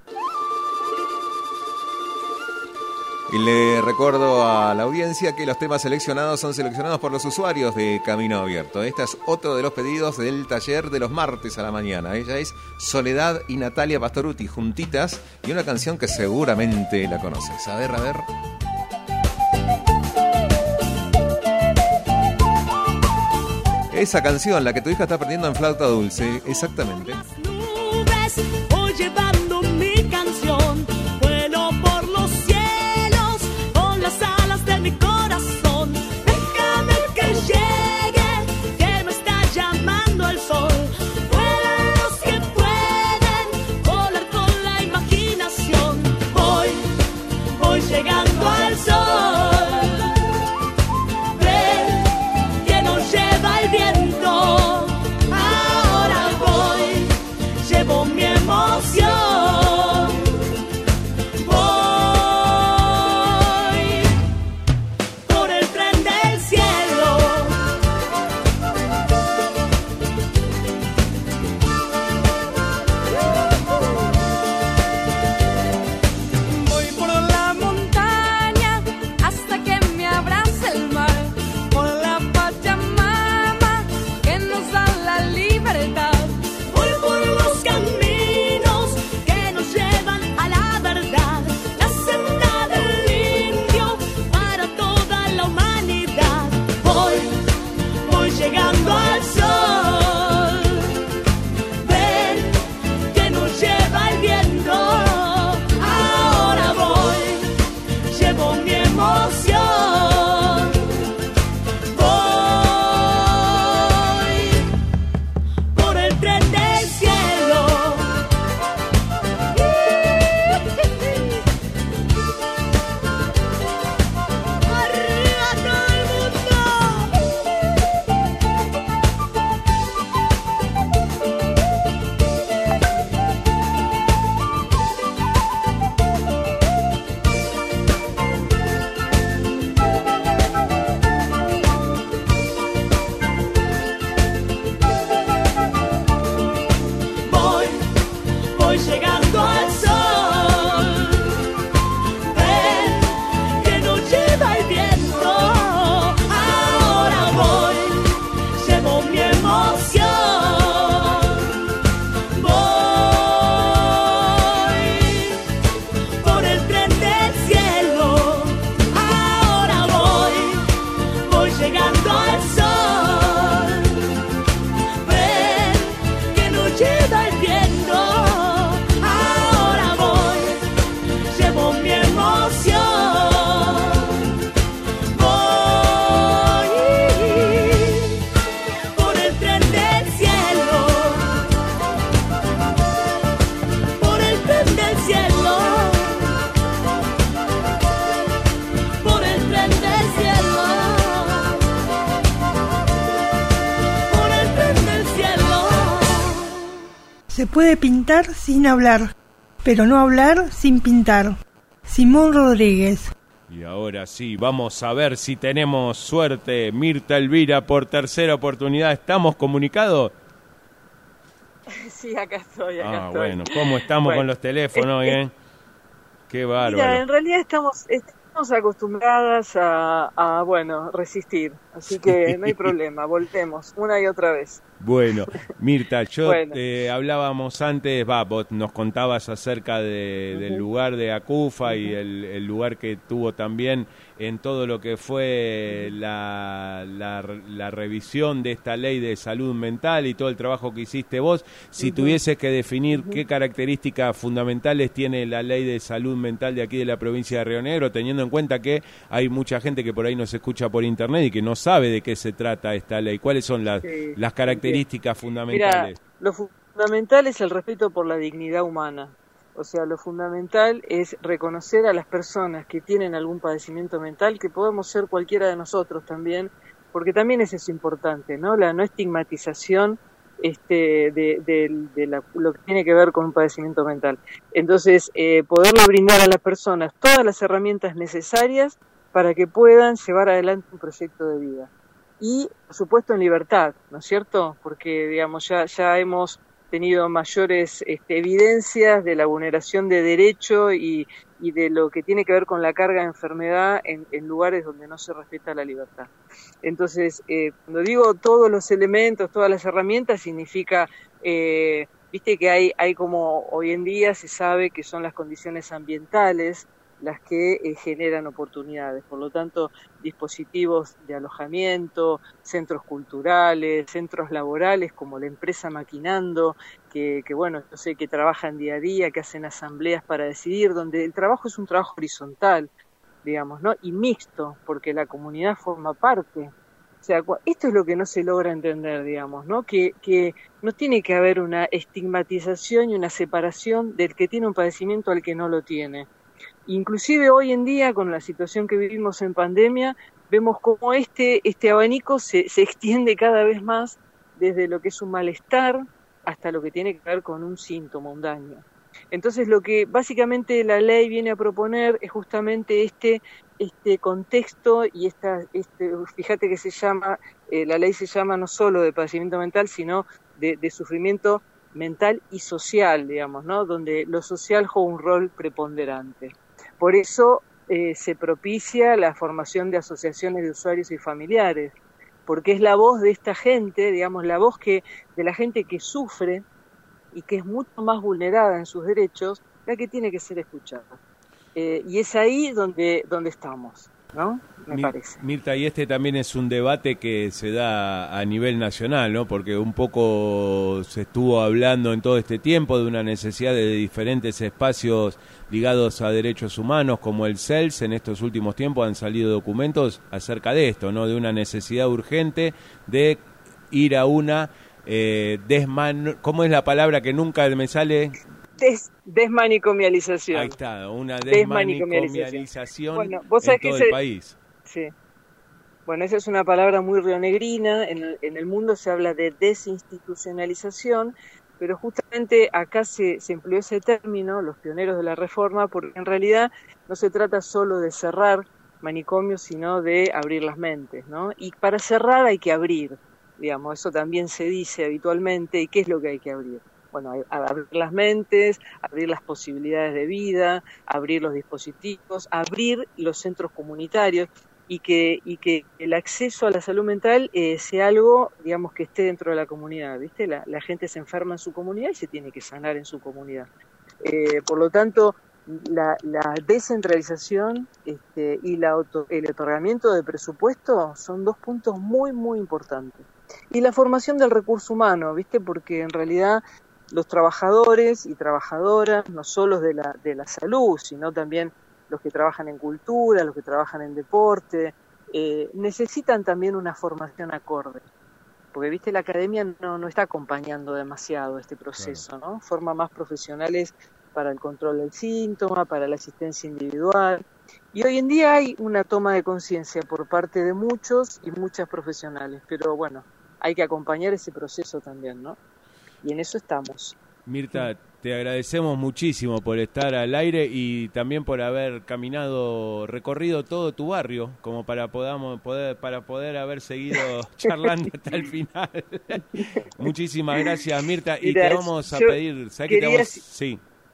Y le recuerdo a la audiencia que los temas seleccionados son seleccionados por los usuarios de Camino Abierto. Este es otro de los pedidos del taller de los martes a la mañana. Ella es Soledad y Natalia Pastoruti, juntitas, y una canción que seguramente la conoces. A ver. Esa canción, la que tu hija está aprendiendo en flauta dulce, exactamente. Nubes, voy llevando mi canción, vuelo por los cielos con las alas de mi corazón. Déjame que llegue, que me está llamando el sol. Vuelan los que pueden volar con la imaginación. Voy llegando al sol. Llevo mi emoción. llegando al sol. Ven, que nos lleva el viento. Ahora voy, llevo mi emoción. Voy por el tren del cielo, por el tren del cielo, por el tren del cielo, por el tren del cielo. Se puede pintar sin hablar, pero no hablar sin pintar. Simón Rodríguez. Y ahora sí, vamos a ver si tenemos suerte. Mirta Elvira, por tercera oportunidad, ¿estamos comunicados? Sí, acá estoy, acá estoy. Bueno, ¿cómo estamos con los teléfonos? Qué bárbaro. Mira, en realidad estamos acostumbradas a resistir, así que no hay problema, voltemos una y otra vez. Bueno, Mirta, hablábamos antes, vos nos contabas acerca del lugar de Acufa y el lugar que tuvo también en todo lo que fue la revisión de esta ley de salud mental y todo el trabajo que hiciste vos. Si tuvieses que definir qué características fundamentales tiene la ley de salud mental de aquí de la provincia de Río Negro, teniendo en cuenta que hay mucha gente que por ahí nos escucha por internet y que no sabe de qué se trata esta ley, ¿cuáles son las características fundamentales? Mira, lo fundamental es el respeto por la dignidad humana. O sea, lo fundamental es reconocer a las personas que tienen algún padecimiento mental, que podemos ser cualquiera de nosotros también, porque también es eso importante, ¿no? La no estigmatización de lo que tiene que ver con un padecimiento mental. Entonces, poderle brindar a las personas todas las herramientas necesarias para que puedan llevar adelante un proyecto de vida. Y, por supuesto, en libertad, ¿no es cierto? Porque, digamos, ya hemos tenido mayores evidencias de la vulneración de derecho y de lo que tiene que ver con la carga de enfermedad en lugares donde no se respeta la libertad. Entonces, cuando digo todos los elementos, todas las herramientas, significa, viste que hay como hoy en día se sabe que son las condiciones ambientales las que generan oportunidades. Por lo tanto, dispositivos de alojamiento, centros culturales, centros laborales como la empresa Maquinando, que bueno, yo sé que trabajan día a día, que hacen asambleas para decidir, donde el trabajo es un trabajo horizontal, digamos, ¿no? Y mixto, porque la comunidad forma parte. O sea, esto es lo que no se logra entender, digamos, ¿no? Que no tiene que haber una estigmatización y una separación del que tiene un padecimiento al que no lo tiene. Inclusive hoy en día, con la situación que vivimos en pandemia, vemos cómo este abanico se extiende cada vez más desde lo que es un malestar hasta lo que tiene que ver con un síntoma, un daño. Entonces, lo que básicamente la ley viene a proponer es justamente este contexto y fíjate que se llama, la ley se llama no solo de padecimiento mental, sino de sufrimiento mental y social, digamos, ¿no? Donde lo social juega un rol preponderante. Por eso se propicia la formación de asociaciones de usuarios y familiares, porque es la voz de esta gente, digamos, la voz de la gente que sufre y que es mucho más vulnerada en sus derechos, la que tiene que ser escuchada. Y es ahí donde estamos, ¿no? Me parece. Mirta, y también es un debate que se da a nivel nacional, ¿no? Porque un poco se estuvo hablando en todo este tiempo de una necesidad de diferentes espacios ligados a derechos humanos, como el CELS. En estos últimos tiempos han salido documentos acerca de esto, ¿no? De una necesidad urgente de ir a una ¿cómo es la palabra que nunca me sale? Desmanicomialización. Ahí está, una desmanicomialización bueno, vos en todo el país. Sí. Bueno, esa es una palabra muy rionegrina. En el mundo se habla de desinstitucionalización, pero justamente acá se empleó ese término, los pioneros de la reforma, porque en realidad no se trata solo de cerrar manicomios, sino de abrir las mentes, ¿no? Y para cerrar hay que abrir, digamos, eso también se dice habitualmente. ¿Y qué es lo que hay que abrir? Bueno, abrir las mentes, abrir las posibilidades de vida, abrir los dispositivos, abrir los centros comunitarios y que el acceso a la salud mental sea algo, digamos, que esté dentro de la comunidad, ¿viste? La gente se enferma en su comunidad y se tiene que sanar en su comunidad. Por lo tanto, la descentralización y el otorgamiento de presupuesto son dos puntos muy, muy importantes. Y la formación del recurso humano, ¿viste? Porque en realidad los trabajadores y trabajadoras, no solo de la salud, sino también los que trabajan en cultura, los que trabajan en deporte, necesitan también una formación acorde. Porque, viste, la academia no está acompañando demasiado este proceso, ¿no? Forma más profesionales para el control del síntoma, para la asistencia individual. Y hoy en día hay una toma de conciencia por parte de muchos y muchas profesionales. Pero bueno, hay que acompañar ese proceso también, ¿no? Y en eso estamos. Mirta, te agradecemos muchísimo por estar al aire y también por haber recorrido todo tu barrio, como para poder haber seguido charlando hasta el final. Muchísimas gracias, Mirta, y te vamos a pedir, ¿sabes qué te vamos? Sí.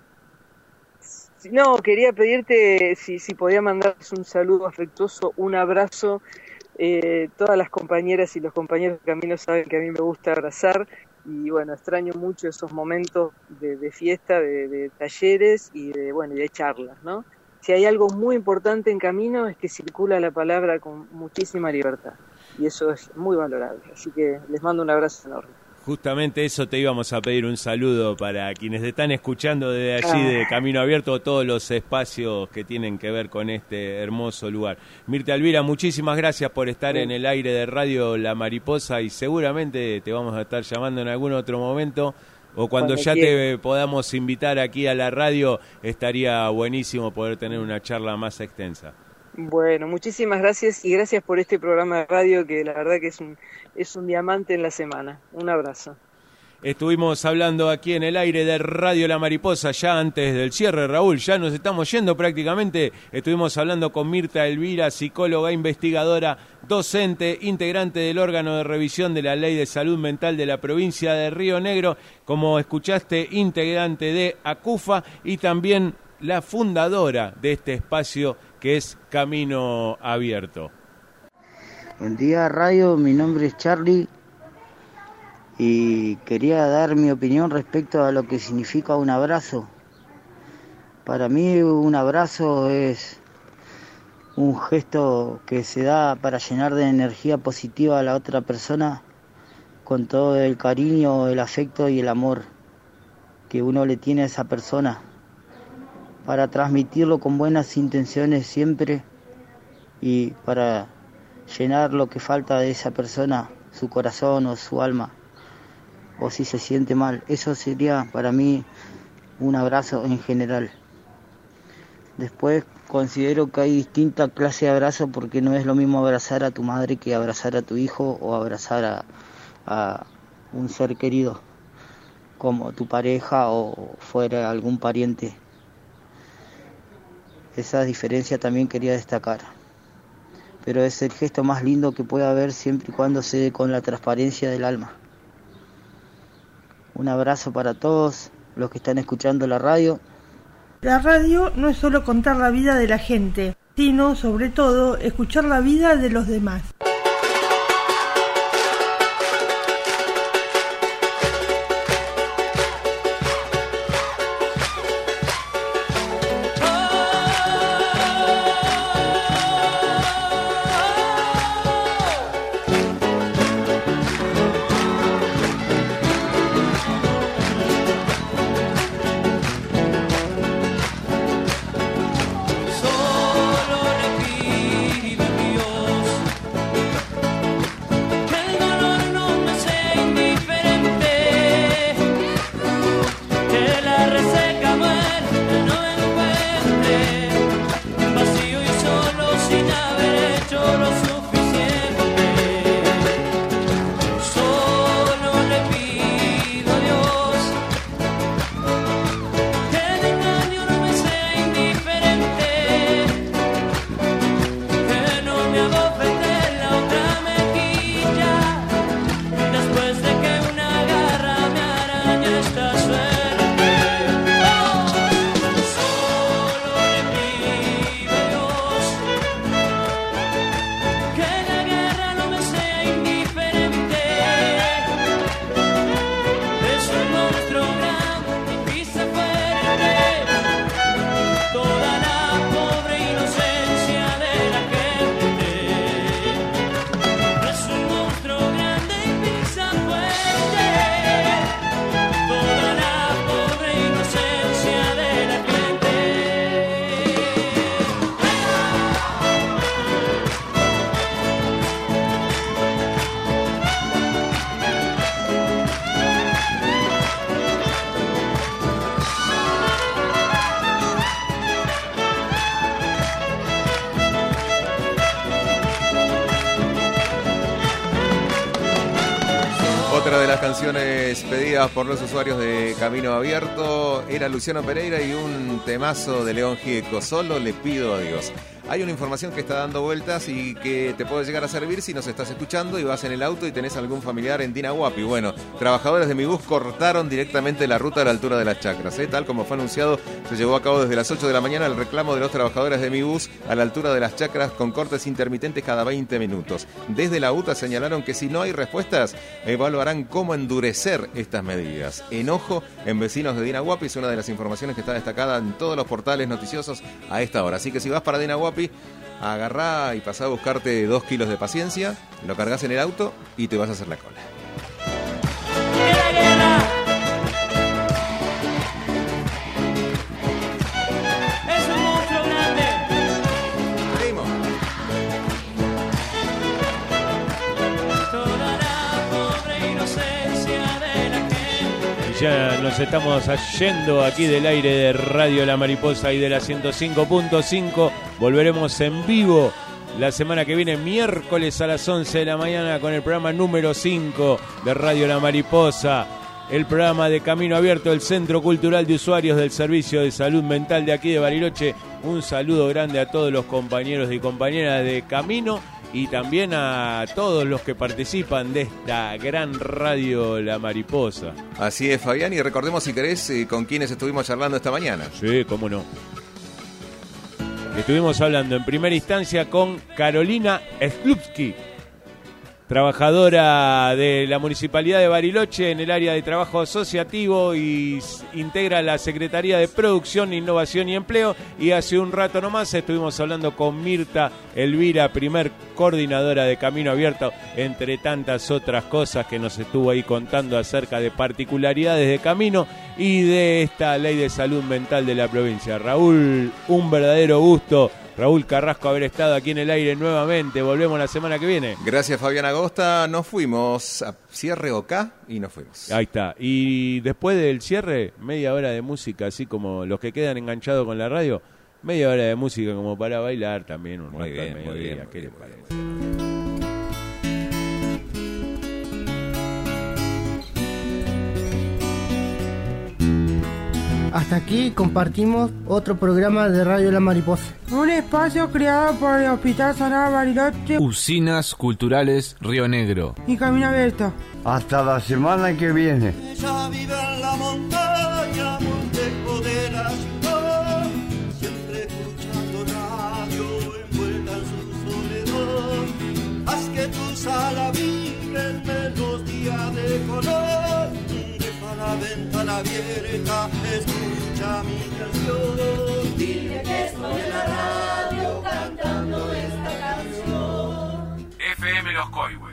No, quería pedirte si podía mandarles un saludo afectuoso, un abrazo. Todas las compañeras y los compañeros de camino saben que a mí me gusta abrazar. Y bueno, extraño mucho esos momentos de fiesta, de talleres y de charlas, ¿no? Si hay algo muy importante en camino es que circula la palabra con muchísima libertad y eso es muy valorable, así que les mando un abrazo enorme. Justamente eso te íbamos a pedir, un saludo para quienes están escuchando desde allí de Camino Abierto, todos los espacios que tienen que ver con este hermoso lugar. Mirta Elvira, muchísimas gracias por estar en el aire de Radio La Mariposa y seguramente te vamos a estar llamando en algún otro momento o cuando ya te podamos invitar aquí a la radio, estaría buenísimo poder tener una charla más extensa. Bueno, muchísimas gracias y gracias por este programa de radio que la verdad que es un diamante en la semana. Un abrazo. Estuvimos hablando aquí en el aire de Radio La Mariposa ya antes del cierre, Raúl, ya nos estamos yendo prácticamente. Estuvimos hablando con Mirta Elvira, psicóloga, investigadora, docente, integrante del órgano de revisión de la Ley de Salud Mental de la provincia de Río Negro, como escuchaste, integrante de ACUFA y también la fundadora de este espacio que es Camino Abierto. Buen día, radio, mi nombre es Charlie y quería dar mi opinión respecto a lo que significa un abrazo. Para mí un abrazo es un gesto que se da para llenar de energía positiva a la otra persona con todo el cariño, el afecto y el amor que uno le tiene a esa persona, para transmitirlo con buenas intenciones siempre y para llenar lo que falta de esa persona, su corazón o su alma, o si se siente mal. Eso sería para mí un abrazo en general. Después considero que hay distintas clases de abrazo porque no es lo mismo abrazar a tu madre que abrazar a tu hijo o abrazar a un ser querido como tu pareja o fuera algún pariente. Esa diferencia también quería destacar. Pero es el gesto más lindo que puede haber siempre y cuando se dé con la transparencia del alma. Un abrazo para todos los que están escuchando la radio. La radio no es solo contar la vida de la gente, sino, sobre todo, escuchar la vida de los demás. Otra de las canciones pedidas por los usuarios de Camino Abierto era Luciano Pereira y un temazo de León Gieco, Solo le pido a Dios. Hay una información que está dando vueltas y que te puede llegar a servir si nos estás escuchando y vas en el auto y tenés algún familiar en Dinahuapi. Bueno, trabajadores de Mi Bus cortaron directamente la ruta a la altura de las chacras. Tal como fue anunciado, se llevó a cabo desde las 8 de la mañana el reclamo de los trabajadores de Mi Bus a la altura de las chacras con cortes intermitentes cada 20 minutos. Desde la UTA señalaron que si no hay respuestas, evaluarán cómo endurecer estas medidas. Enojo en vecinos de Dinahuapi es una de las informaciones que está destacada en todos los portales noticiosos a esta hora. Así que si vas para Dinahuapi, agarrá y pasá a buscarte 2 kilos de paciencia, lo cargas en el auto y te vas a hacer la cola. Es un monstruo grande. Toda la pobre inocencia de la gente. Ya nos estamos yendo aquí del aire de Radio La Mariposa y de la 105.5. Volveremos en vivo la semana que viene, miércoles a las 11 de la mañana, con el programa número 5 de Radio La Mariposa, el programa de Camino Abierto, el Centro Cultural de Usuarios del Servicio de Salud Mental de aquí de Bariloche. Un saludo grande a todos los compañeros y compañeras de Camino y también a todos los que participan de esta gran Radio La Mariposa. Así es, Fabián, y recordemos, si querés, con quienes estuvimos charlando esta mañana. Sí, cómo no. Estuvimos hablando en primera instancia con Carolina Slupski, trabajadora de la Municipalidad de Bariloche en el área de trabajo asociativo y integra la Secretaría de Producción, Innovación y Empleo. Y hace un rato nomás estuvimos hablando con Mirta Elvira, primer coordinadora de Camino Abierto, entre tantas otras cosas que nos estuvo ahí contando acerca de particularidades de Camino y de esta ley de salud mental de la provincia. Raúl, un verdadero gusto. Raúl Carrasco, haber estado aquí en el aire nuevamente. Volvemos la semana que viene. Gracias, Fabián Agosta. Nos fuimos a cierre OK y nos fuimos. Ahí está. Y después del cierre, media hora de música, así como los que quedan enganchados con la radio. Media hora de música como para bailar también. Muy bien, muy bien. ¿Qué le parece? Hasta aquí compartimos otro programa de Radio La Mariposa. Un espacio creado por el Hospital Sagrado Bariloche Usinas Culturales Río Negro y Camino Abierto. Hasta la semana que viene. Ella vive en la montaña, muy lejos de la ciudad, siempre escuchando radio, envuelta en su soledad. Haz que tu sala vibre en melodía de color, deja la ventana abierta, escucha mi canción. Dile que estoy en la radio cantando esta canción. FM Los Coihues.